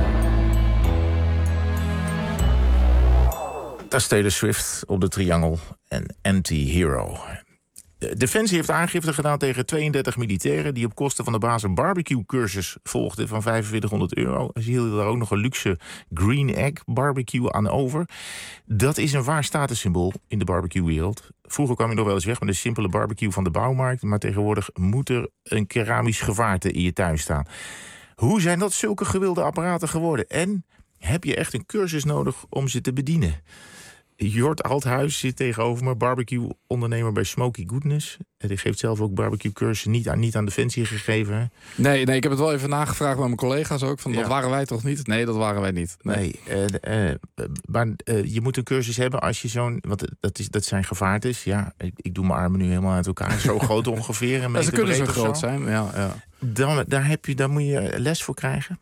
Dat is Taylor Swift op de Triangel en Anti-Hero. Defensie heeft aangifte gedaan tegen 32 militairen die op kosten van de baas een barbecue-cursus volgden van €4500. Ze hielden daar ook nog een luxe green egg barbecue aan over. Dat is een waar statussymbool in de barbecue-wereld. Vroeger kwam je nog wel eens weg met een simpele barbecue van de bouwmarkt, maar tegenwoordig moet er een keramisch gevaarte in je tuin staan. Hoe zijn dat zulke gewilde apparaten geworden? En heb je echt een cursus nodig om ze te bedienen? Jort Althuis zit tegenover me, barbecue-ondernemer bij Smoky Goodness. Die geeft zelf ook barbecue-cursussen, niet aan Defensie gegeven. Hè? Nee, ik heb het wel even nagevraagd bij mijn collega's ook. Dat waren wij toch niet? Nee, dat waren wij niet. Nee, maar je moet een cursus hebben als je zo'n... Want dat zijn gevaartes. Ja, ik doe mijn armen nu helemaal uit elkaar. Zo groot ongeveer. Ze kunnen zo groot zijn, ja. Daar moet je les voor krijgen.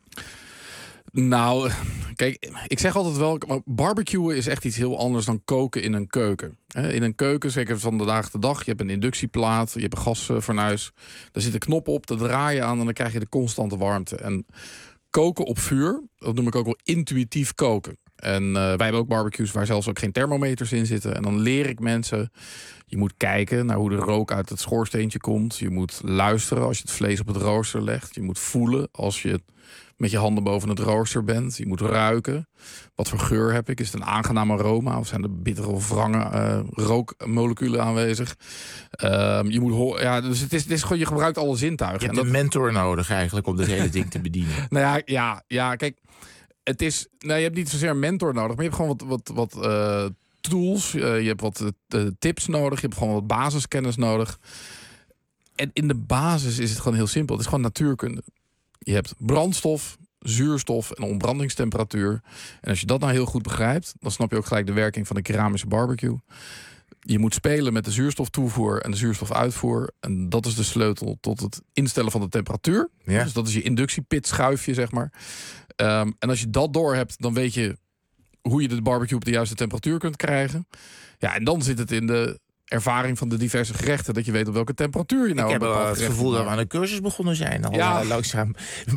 Nou, kijk, ik zeg altijd wel, barbecuen is echt iets heel anders dan koken in een keuken. In een keuken, zeker van de dag tot dag, je hebt een inductieplaat, je hebt een gasfornuis. Daar zit een knop op, daar draai je aan en dan krijg je de constante warmte. En koken op vuur, dat noem ik ook wel intuïtief koken. En wij hebben ook barbecues waar zelfs ook geen thermometers in zitten. En dan leer ik mensen, je moet kijken naar hoe de rook uit het schoorsteentje komt. Je moet luisteren als je het vlees op het rooster legt. Je moet voelen als je met je handen boven het rooster bent. Je moet ruiken. Wat voor geur heb ik? Is het een aangenaam aroma? Of zijn er bittere of wrange rookmoleculen aanwezig? Je moet dus het is gewoon, je gebruikt alle zintuigen. Je hebt een mentor nodig eigenlijk om dit hele ding te bedienen. Nou ja, kijk. Het is, je hebt niet zozeer een mentor nodig, maar je hebt gewoon wat tools. Je hebt wat tips nodig. Je hebt gewoon wat basiskennis nodig. En in de basis is het gewoon heel simpel. Het is gewoon natuurkunde. Je hebt brandstof, zuurstof en ontbrandingstemperatuur. En als je dat nou heel goed begrijpt, dan snap je ook gelijk de werking van de keramische barbecue. Je moet spelen met de zuurstoftoevoer en de zuurstofuitvoer. En dat is de sleutel tot het instellen van de temperatuur. Ja. Dus dat is je inductiepitschuifje, zeg maar. En als je dat door hebt, dan weet je hoe je de barbecue op de juiste temperatuur kunt krijgen. Ja, en dan zit het in de ervaring van de diverse gerechten, dat je weet op welke temperatuur je nou... Ik heb het gevoel dat we aan een cursus begonnen zijn. Langzaam.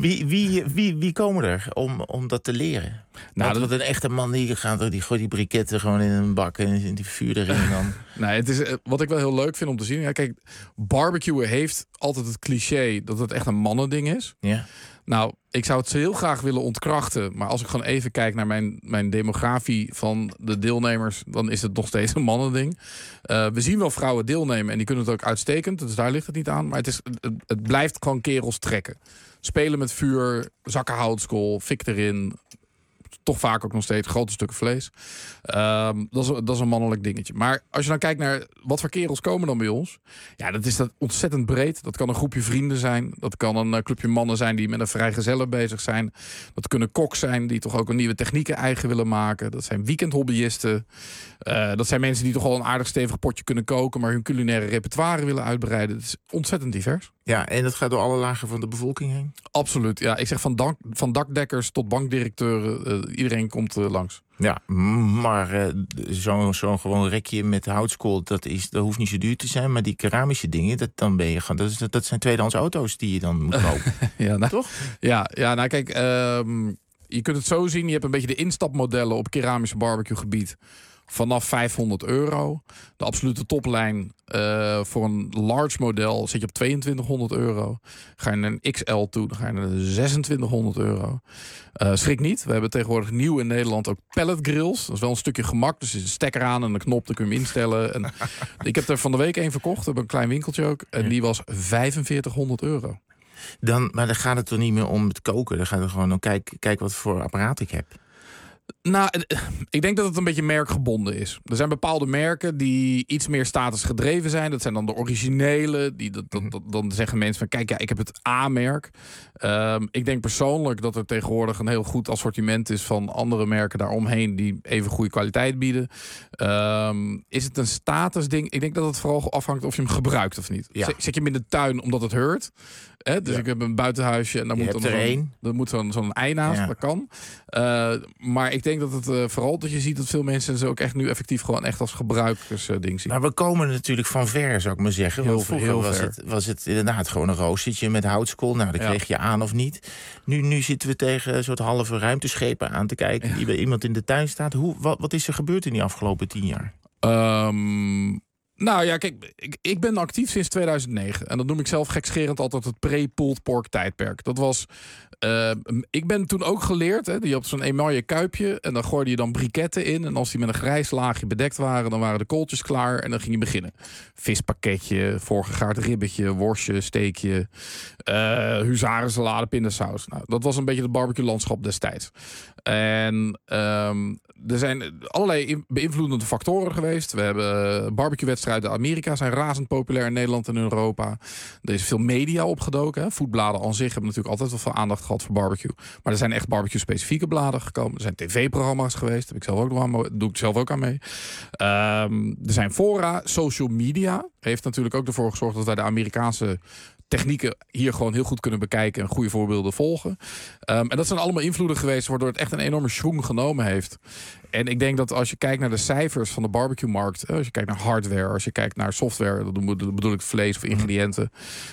Wie komen er om dat te leren? Nou, dat een echte man die gooit die briketten gewoon in een bak en die vuur erin dan. Nee, het is wat ik wel heel leuk vind om te zien. Ja, kijk, barbecuen heeft altijd het cliché dat het echt een mannending is. Ja. Nou, ik zou het heel graag willen ontkrachten. Maar als ik gewoon even kijk naar mijn demografie van de deelnemers, dan is het nog steeds een mannending. We zien wel vrouwen deelnemen en die kunnen het ook uitstekend. Dus daar ligt het niet aan. Maar het blijft gewoon kerels trekken. Spelen met vuur, zakken houtskool, fik erin. Toch vaak ook nog steeds grote stukken vlees. Dat is een mannelijk dingetje. Maar als je dan kijkt naar wat voor kerels komen dan bij ons. Ja, dat is dat ontzettend breed. Dat kan een groepje vrienden zijn. Dat kan een clubje mannen zijn die met een vrijgezellen bezig zijn. Dat kunnen koks zijn die toch ook een nieuwe technieken eigen willen maken. Dat zijn weekendhobbyisten. Dat zijn mensen die toch al een aardig stevig potje kunnen koken, maar hun culinaire repertoire willen uitbreiden. Het is ontzettend divers. Ja, en dat gaat door alle lagen van de bevolking heen? Absoluut, ja. Ik zeg van dakdekkers tot bankdirecteuren. Iedereen komt langs. Ja, maar zo'n gewoon rekje met houtskool, dat hoeft niet zo duur te zijn. Maar die keramische dingen, dat zijn tweedehands auto's die je dan moet kopen. Ja, nou, toch? Ja, nou kijk, je kunt het zo zien. Je hebt een beetje de instapmodellen op keramische barbecue gebied. Vanaf €500. De absolute toplijn voor een large model zit je op €2200. Ga je naar een XL toe, dan ga je naar €2600. Schrik niet, we hebben tegenwoordig nieuw in Nederland ook pellet grills. Dat is wel een stukje gemak, dus er zit een stekker aan en een knop, dan kun je hem instellen. En ik heb er van de week een verkocht, op een klein winkeltje ook. En die was €4500. Maar dan gaat het toch niet meer om het koken. Dan gaat het gewoon om kijk wat voor apparaat ik heb. Nou, ik denk dat het een beetje merkgebonden is. Er zijn bepaalde merken die iets meer statusgedreven zijn. Dat zijn dan de originele. Dan zeggen mensen van, kijk, ja, ik heb het A-merk. Ik denk persoonlijk dat er tegenwoordig een heel goed assortiment is van andere merken daaromheen die even goede kwaliteit bieden. Is het een statusding? Ik denk dat het vooral afhangt of je hem gebruikt of niet. Ja. Zet je hem in de tuin omdat het heurt? Dus ik heb een buitenhuisje en daar moet dan zo'n ei naast. Ja. Dat kan. Maar Maar ik denk dat het vooral dat je ziet dat veel mensen ze ook echt nu effectief gewoon echt als gebruikersding zien. Maar we komen natuurlijk van ver, zou ik maar zeggen. Want vroeger was het inderdaad gewoon een roostertje met houtskool. Nou, dat kreeg je aan of niet. Nu zitten we tegen een soort halve ruimteschepen aan te kijken die bij iemand in de tuin staat. Wat is er gebeurd in die afgelopen 10 jaar? Nou ja, kijk, ik ben actief sinds 2009. En dat noem ik zelf gekscherend altijd het pre-pulled pork tijdperk. Dat was... ik ben toen ook geleerd, hè, je had zo'n emaille kuipje en dan gooide je dan briketten in. En als die met een grijs laagje bedekt waren, dan waren de kooltjes klaar en dan ging je beginnen. Vispakketje, voorgegaard ribbetje, worstje, steekje, huzarensalade, pindasaus. Nou, dat was een beetje het barbecue landschap destijds. En er zijn allerlei beïnvloedende factoren geweest. We hebben barbecue-wedstrijden in Amerika zijn razend populair in Nederland en Europa. Er is veel media opgedoken. Hè. Voetbladen aan zich hebben natuurlijk altijd wel veel aandacht gehad voor barbecue. Maar er zijn echt barbecue-specifieke bladen gekomen. Er zijn tv-programma's geweest. Daar doe ik zelf ook aan mee. Er zijn fora, social media. Heeft natuurlijk ook ervoor gezorgd dat wij de Amerikaanse technieken hier gewoon heel goed kunnen bekijken en goede voorbeelden volgen. En dat zijn allemaal invloeden geweest waardoor het echt een enorme schwung genomen heeft. En ik denk dat als je kijkt naar de cijfers van de barbecue-markt, als je kijkt naar hardware, als je kijkt naar software, dat bedoel ik vlees of ingrediënten.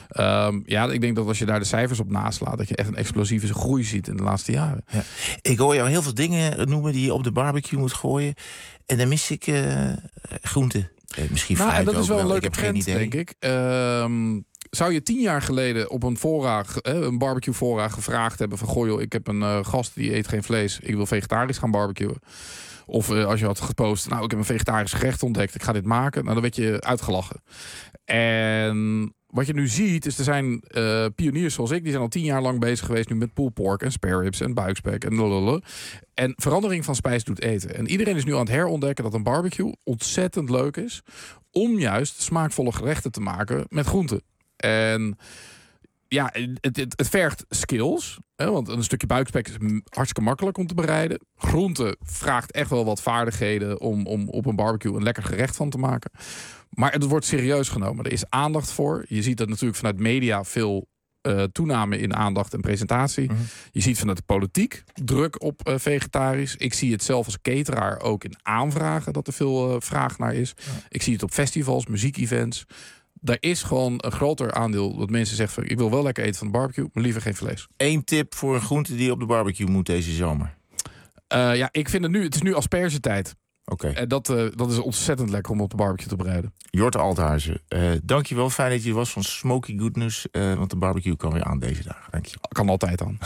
Ik denk dat als je daar de cijfers op naslaat, dat je echt een explosieve groei ziet in de laatste jaren. Ja. Ik hoor jou heel veel dingen noemen die je op de barbecue moet gooien. En dan mis ik groenten. Misschien fruit dat ook is wel een leuke ik heb trend, geen idee. denk ik. Zou je 10 jaar geleden op een fora, een barbecue fora gevraagd hebben van goh joh, ik heb een gast die eet geen vlees, ik wil vegetarisch gaan barbecuen. Of als je had gepost, nou ik heb een vegetarisch gerecht ontdekt, ik ga dit maken. Nou dan werd je uitgelachen. En wat je nu ziet is er zijn pioniers zoals ik, die zijn al 10 jaar lang bezig geweest nu met pulled pork en spare ribs en buikspek en lululul. En verandering van spijs doet eten. En iedereen is nu aan het herontdekken dat een barbecue ontzettend leuk is om juist smaakvolle gerechten te maken met groenten. En ja, het vergt skills. Hè, want een stukje buikspek is hartstikke makkelijk om te bereiden. Groente vraagt echt wel wat vaardigheden om op een barbecue een lekker gerecht van te maken. Maar het wordt serieus genomen. Er is aandacht voor. Je ziet dat natuurlijk vanuit media veel toename in aandacht en presentatie. Mm-hmm. Je ziet vanuit de politiek druk op vegetarisch. Ik zie het zelf als cateraar ook in aanvragen dat er veel vraag naar is. Ja. Ik zie het op festivals, muziekevents. Daar is gewoon een groter aandeel dat mensen zeggen van ik wil wel lekker eten van de barbecue, maar liever geen vlees. 1 tip voor een groente die op de barbecue moet deze zomer? Ik vind het is nu aspergetijd. Oké. En dat is ontzettend lekker om op de barbecue te bereiden. Jort Althuizen, dankjewel. Fijn dat je was van Smoky Goodness. Want de barbecue kan weer aan deze dagen. Dank je. Kan altijd aan.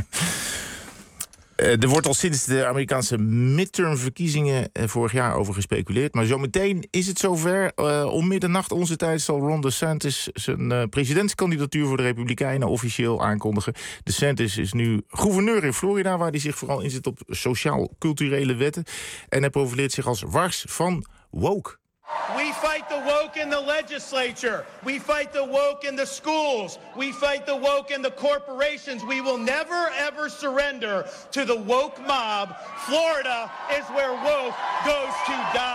Er wordt al sinds de Amerikaanse midtermverkiezingen vorig jaar over gespeculeerd. Maar zometeen is het zover. Om middernacht onze tijd zal Ron DeSantis zijn presidentskandidatuur voor de Republikeinen officieel aankondigen. DeSantis is nu gouverneur in Florida, waar hij zich vooral inzet op sociaal-culturele wetten. En hij profileert zich als wars van woke. We fight the woke in the legislature. We fight the woke in the schools. We fight the woke in the corporations. We will never ever surrender to the woke mob. Florida is where woke goes to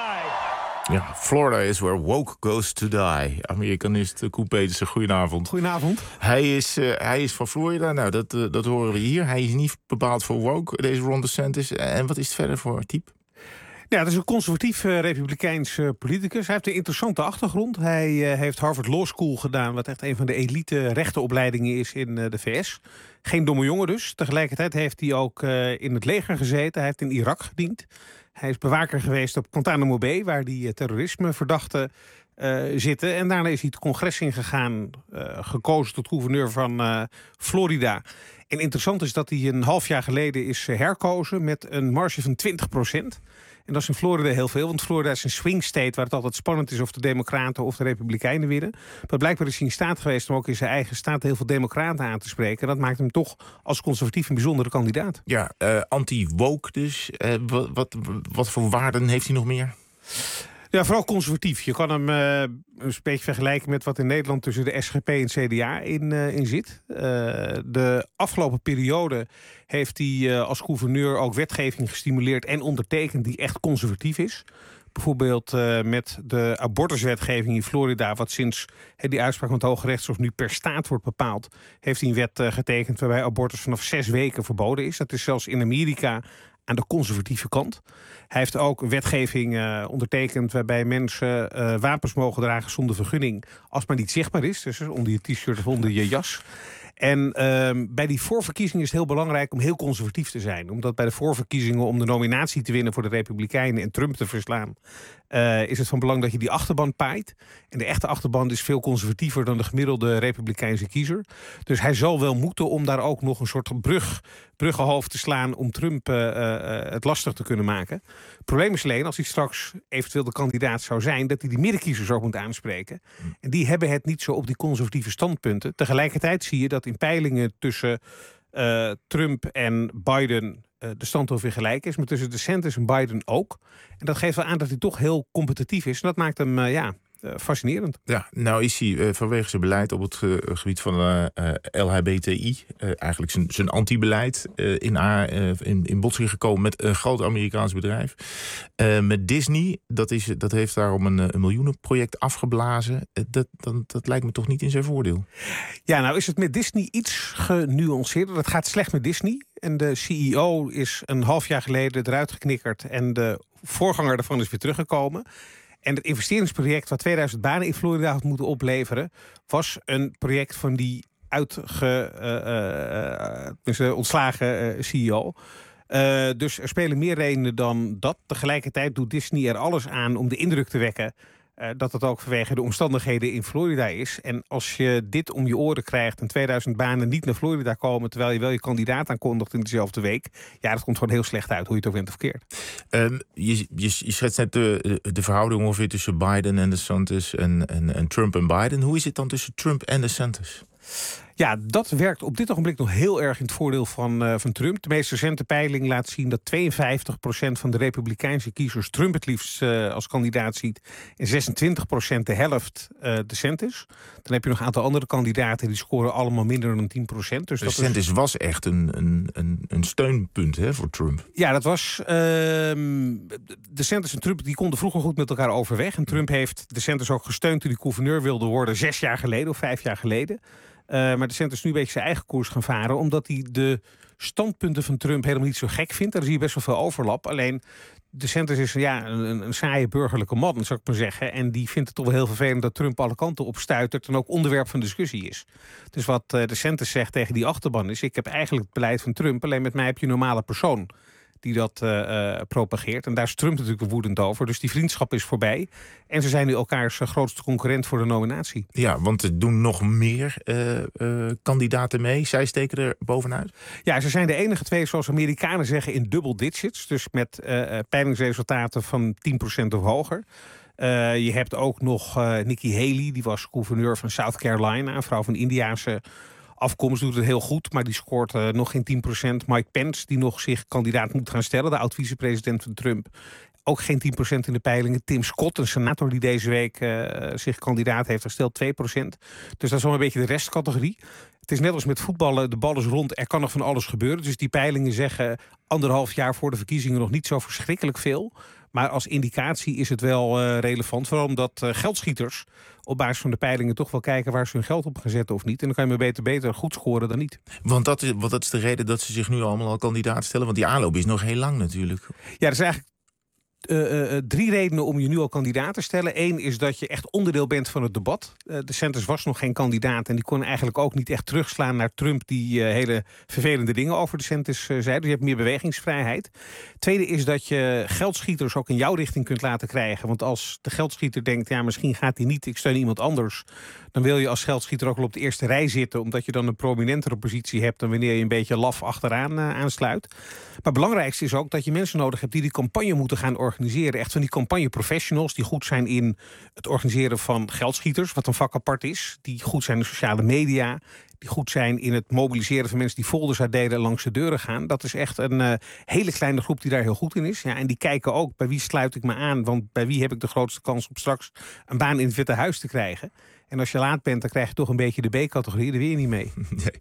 die. Ja, Florida is where woke goes to die. Amerikanist Koen Petersen, goedenavond. Goedenavond. Hij is van Florida, nou dat horen we hier. Hij is niet bepaald voor woke, deze Ron DeSantis. En wat is het verder voor type? Ja, dat is een conservatief republikeins politicus. Hij heeft een interessante achtergrond. Hij heeft Harvard Law School gedaan, wat echt een van de elite rechtenopleidingen is in de VS. Geen domme jongen dus. Tegelijkertijd heeft hij ook in het leger gezeten. Hij heeft in Irak gediend. Hij is bewaker geweest op Guantanamo Bay, waar die terrorismeverdachten zitten. En daarna is hij het congres ingegaan, gekozen tot gouverneur van Florida. En interessant is dat hij een half jaar geleden is herkozen met een marge van 20%. En dat is in Florida heel veel, want Florida is een swing state waar het altijd spannend is of de Democraten of de Republikeinen winnen. Maar blijkbaar is hij in staat geweest om ook in zijn eigen staat heel veel Democraten aan te spreken. En dat maakt hem toch als conservatief een bijzondere kandidaat. Ja, anti-woke dus. Wat voor waarden heeft hij nog meer? Ja, vooral conservatief. Je kan hem een beetje vergelijken met wat in Nederland tussen de SGP en het CDA in zit. De afgelopen periode heeft hij als gouverneur ook wetgeving gestimuleerd en ondertekend die echt conservatief is. Bijvoorbeeld met de abortuswetgeving in Florida, wat sinds die uitspraak van het Hoge Rechtshof nu per staat wordt bepaald, heeft hij een wet getekend waarbij abortus vanaf 6 weken verboden is. Dat is zelfs in Amerika aan de conservatieve kant. Hij heeft ook wetgeving ondertekend waarbij mensen wapens mogen dragen zonder vergunning, als het maar niet zichtbaar is. Dus onder je t-shirt of onder je jas. En bij die voorverkiezingen is het heel belangrijk om heel conservatief te zijn. Omdat bij de voorverkiezingen om de nominatie te winnen voor de Republikeinen en Trump te verslaan, is het van belang dat je die achterban paait. En de echte achterban is veel conservatiever dan de gemiddelde Republikeinse kiezer. Dus hij zal wel moeten om daar ook nog een soort bruggenhoofd te slaan om Trump het lastig te kunnen maken. Het probleem is alleen, als hij straks eventueel de kandidaat zou zijn, dat hij die middenkiezers ook moet aanspreken. En die hebben het niet zo op die conservatieve standpunten. Tegelijkertijd zie je dat in peilingen tussen Trump en Biden de stand ongeveer gelijk is. Maar tussen DeSantis en Biden ook. En dat geeft wel aan dat hij toch heel competitief is. En dat maakt hem fascinerend. Ja, nou is hij vanwege zijn beleid op het gebied van LHBTI... eigenlijk zijn anti-beleid in botsing gekomen met een groot Amerikaans bedrijf. Met Disney, dat heeft daarom een miljoenenproject afgeblazen. Dat lijkt me toch niet in zijn voordeel. Ja, nou is het met Disney iets genuanceerder. Het gaat slecht met Disney. En de CEO is een half jaar geleden eruit geknikkerd. En de voorganger daarvan is weer teruggekomen. En het investeringsproject wat 2000 banen in Florida had moeten opleveren, was een project van die ontslagen CEO. Dus er spelen meer redenen dan dat. Tegelijkertijd doet Disney er alles aan om de indruk te wekken dat het ook vanwege de omstandigheden in Florida is. En als je dit om je oren krijgt en 2000 banen niet naar Florida komen, terwijl je wel je kandidaat aankondigt in dezelfde week, ja, dat komt gewoon heel slecht uit, hoe je het ook bent of keert. Je schetst net de verhouding ongeveer tussen Biden en DeSantis en Trump en Biden. Hoe is het dan tussen Trump en DeSantis? Ja, dat werkt op dit ogenblik nog heel erg in het voordeel van Trump. De meest recente peiling laat zien dat 52% van de Republikeinse kiezers Trump het liefst als kandidaat ziet. En 26% de helft DeSantis. Dan heb je nog een aantal andere kandidaten die scoren allemaal minder dan 10%. Dus DeSantis was echt een steunpunt voor Trump. Ja, dat was... DeSantis en Trump die konden vroeger goed met elkaar overweg. En Trump heeft DeSantis ook gesteund toen hij gouverneur wilde worden 6 jaar geleden of 5 jaar geleden. Maar DeSantis is nu een beetje zijn eigen koers gaan varen, omdat hij de standpunten van Trump helemaal niet zo gek vindt. Daar zie je best wel veel overlap. Alleen DeSantis is een saaie burgerlijke man, zou ik maar zeggen. En die vindt het toch wel heel vervelend dat Trump alle kanten op stuitert en ook onderwerp van discussie is. Dus wat DeSantis zegt tegen die achterban is: ik heb eigenlijk het beleid van Trump, alleen met mij heb je een normale persoon die dat propageert. En daar is Trump natuurlijk woedend over. Dus die vriendschap is voorbij. En ze zijn nu elkaars grootste concurrent voor de nominatie. Ja, want er doen nog meer kandidaten mee. Zij steken er bovenuit. Ja, ze zijn de enige twee, zoals Amerikanen zeggen, in double digits. Dus met peilingsresultaten van 10% of hoger. Je hebt ook nog Nikki Haley. Die was gouverneur van South Carolina. Een vrouw van Indiaanse afkomst, doet het heel goed, maar die scoort nog geen 10%. Mike Pence, die nog zich kandidaat moet gaan stellen, de oud-vicepresident van Trump, ook geen 10% in de peilingen. Tim Scott, een senator die deze week zich kandidaat heeft gesteld, 2%. Dus dat is wel een beetje de restcategorie. Het is net als met voetballen, de bal is rond, er kan nog van alles gebeuren. Dus die peilingen zeggen 1,5 jaar voor de verkiezingen nog niet zo verschrikkelijk veel. Maar als indicatie is het wel relevant. Vooral omdat geldschieters op basis van de peilingen toch wel kijken waar ze hun geld op gaan zetten of niet. En dan kan je maar beter goed scoren dan niet. Want dat is de reden dat ze zich nu allemaal al kandidaat stellen. Want die aanloop is nog heel lang natuurlijk. Ja, dat is eigenlijk 3 redenen om je nu al kandidaat te stellen. 1 is dat je echt onderdeel bent van het debat. DeSantis was nog geen kandidaat en die kon eigenlijk ook niet echt terugslaan naar Trump die hele vervelende dingen over DeSantis zei. Dus je hebt meer bewegingsvrijheid. Tweede is dat je geldschieters ook in jouw richting kunt laten krijgen. Want als de geldschieter denkt, ja, misschien gaat hij niet, ik steun iemand anders, dan wil je als geldschieter ook wel op de eerste rij zitten, omdat je dan een prominentere positie hebt dan wanneer je een beetje laf achteraan aansluit. Maar het belangrijkste is ook dat je mensen nodig hebt die campagne moeten gaan organiseren. Echt van die campagneprofessionals die goed zijn in het organiseren van geldschieters, wat een vak apart is. Die goed zijn in sociale media. Die goed zijn in het mobiliseren van mensen die folders uitdelen en langs de deuren gaan. Dat is echt een hele kleine groep die daar heel goed in is. Ja, en die kijken ook, bij wie sluit ik me aan? Want bij wie heb ik de grootste kans om straks een baan in het Witte Huis te krijgen? En als je laat bent, dan krijg je toch een beetje de B-categorie. Daar wil je niet mee.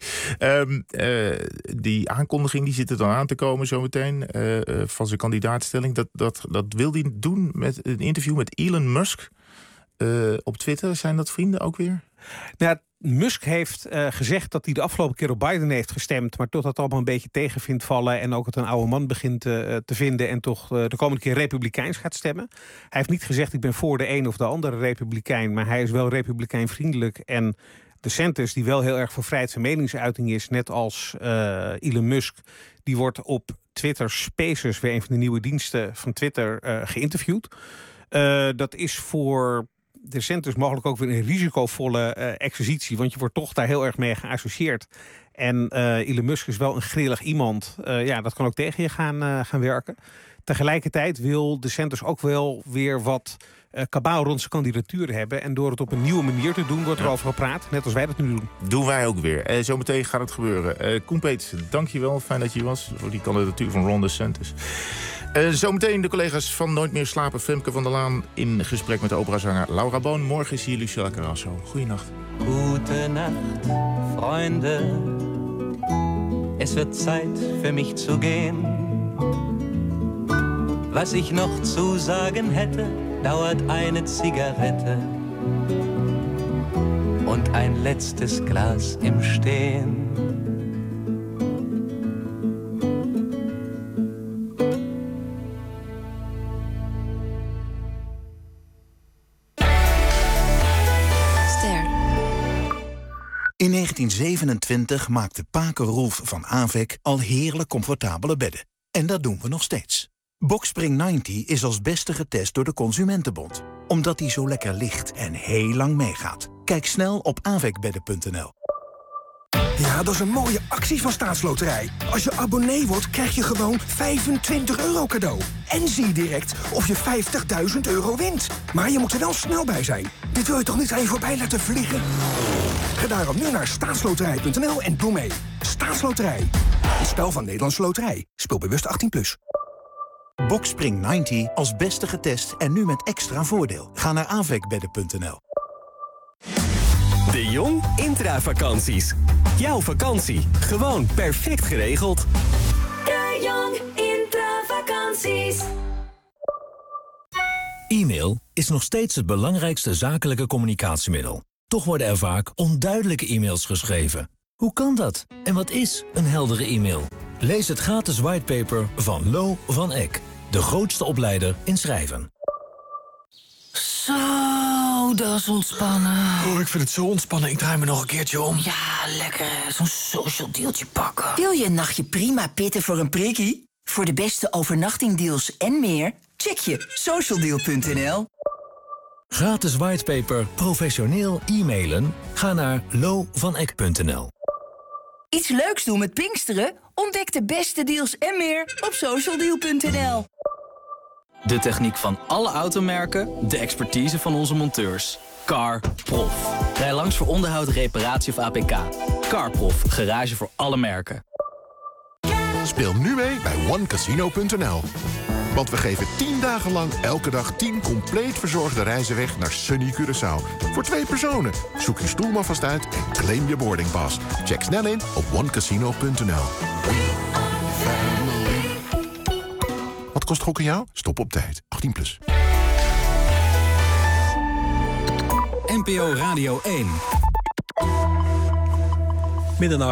Nee. Die aankondiging die zit er dan aan te komen zometeen van zijn kandidaatstelling. Dat wil hij doen met een interview met Elon Musk. op Twitter. Zijn dat vrienden ook weer? Nou, Musk heeft gezegd dat hij de afgelopen keer op Biden heeft gestemd, maar toch dat allemaal een beetje tegen vindt vallen en ook het een oude man begint te vinden en toch de komende keer republikeins gaat stemmen. Hij heeft niet gezegd ik ben voor de een of de andere republikein, maar hij is wel republikeinvriendelijk. En DeSantis, die wel heel erg voor vrijheid van meningsuiting is, net als Elon Musk, die wordt op Twitter Spaces, weer een van de nieuwe diensten van Twitter, geïnterviewd. Dat is voor DeSantis mogelijk ook weer een risicovolle exercitie, want je wordt toch daar heel erg mee geassocieerd. En Elon Musk is wel een grillig iemand. Dat kan ook tegen je gaan werken. Tegelijkertijd wil DeSantis ook wel weer wat kabaal rond zijn kandidatuur hebben. En door het op een nieuwe manier te doen, wordt er over gepraat. Net als wij dat nu doen. Doen wij ook weer. Zometeen gaat het gebeuren. Koen Peets, dank je wel. Fijn dat je hier was voor die kandidatuur van Ron DeSantis. Zometeen de collega's van Nooit meer slapen. Femke van der Laan in gesprek met de operazanger Laura Boon. Morgen is hier Lucella Carrasso. Goeienacht. Gute Nacht, Freunde. Es wird Zeit für mich zu gehen. Was ich noch zu sagen hätte, dauert eine Zigarette und ein letztes Glas im Stehen. In 1927 maakte Pake Roelf van Avec al heerlijk comfortabele bedden. En dat doen we nog steeds. Boxspring 90 is als beste getest door de Consumentenbond. Omdat hij zo lekker ligt en heel lang meegaat. Kijk snel op avecbedden.nl. Ja, dat is een mooie actie van Staatsloterij. Als je abonnee wordt, krijg je gewoon €25 cadeau. En zie direct of je €50.000 wint. Maar je moet er wel snel bij zijn. Dit wil je toch niet aan je voorbij laten vliegen? Ga daarom nu naar staatsloterij.nl en doe mee. Staatsloterij. Het spel van Nederlandse Loterij. Speel bewust 18+. Boxspring 90 als beste getest en nu met extra voordeel. Ga naar avecbedden.nl. De Jong intravakanties. Jouw vakantie, gewoon perfect geregeld. De Jong intravakanties. E-mail is nog steeds het belangrijkste zakelijke communicatiemiddel. Toch worden er vaak onduidelijke e-mails geschreven. Hoe kan dat? En wat is een heldere e-mail? Lees het gratis whitepaper van Lo van Eck, de grootste opleider in schrijven. Zo, dat is ontspannen. Oh, ik vind het zo ontspannen. Ik draai me nog een keertje om. Ja, lekker. Zo'n social dealtje pakken. Wil je een nachtje prima pitten voor een prikkie? Voor de beste overnachtingdeals en meer, check je socialdeal.nl. Gratis whitepaper, professioneel e-mailen? Ga naar lovaneck.nl. Iets leuks doen met Pinksteren? Ontdek de beste deals en meer op socialdeal.nl. De techniek van alle automerken, de expertise van onze monteurs. CarProf. Rij langs voor onderhoud, reparatie of APK. CarProf, garage voor alle merken. Speel nu mee bij OneCasino.nl. Want we geven 10 dagen lang elke dag 10 compleet verzorgde reizen weg naar sunny Curaçao. Voor 2 personen. Zoek je stoel maar vast uit en claim je boardingpas. Check snel in op OneCasino.nl. Wat kost gokken jou? Stop op tijd. 18+. NPO Radio 1. Middernacht.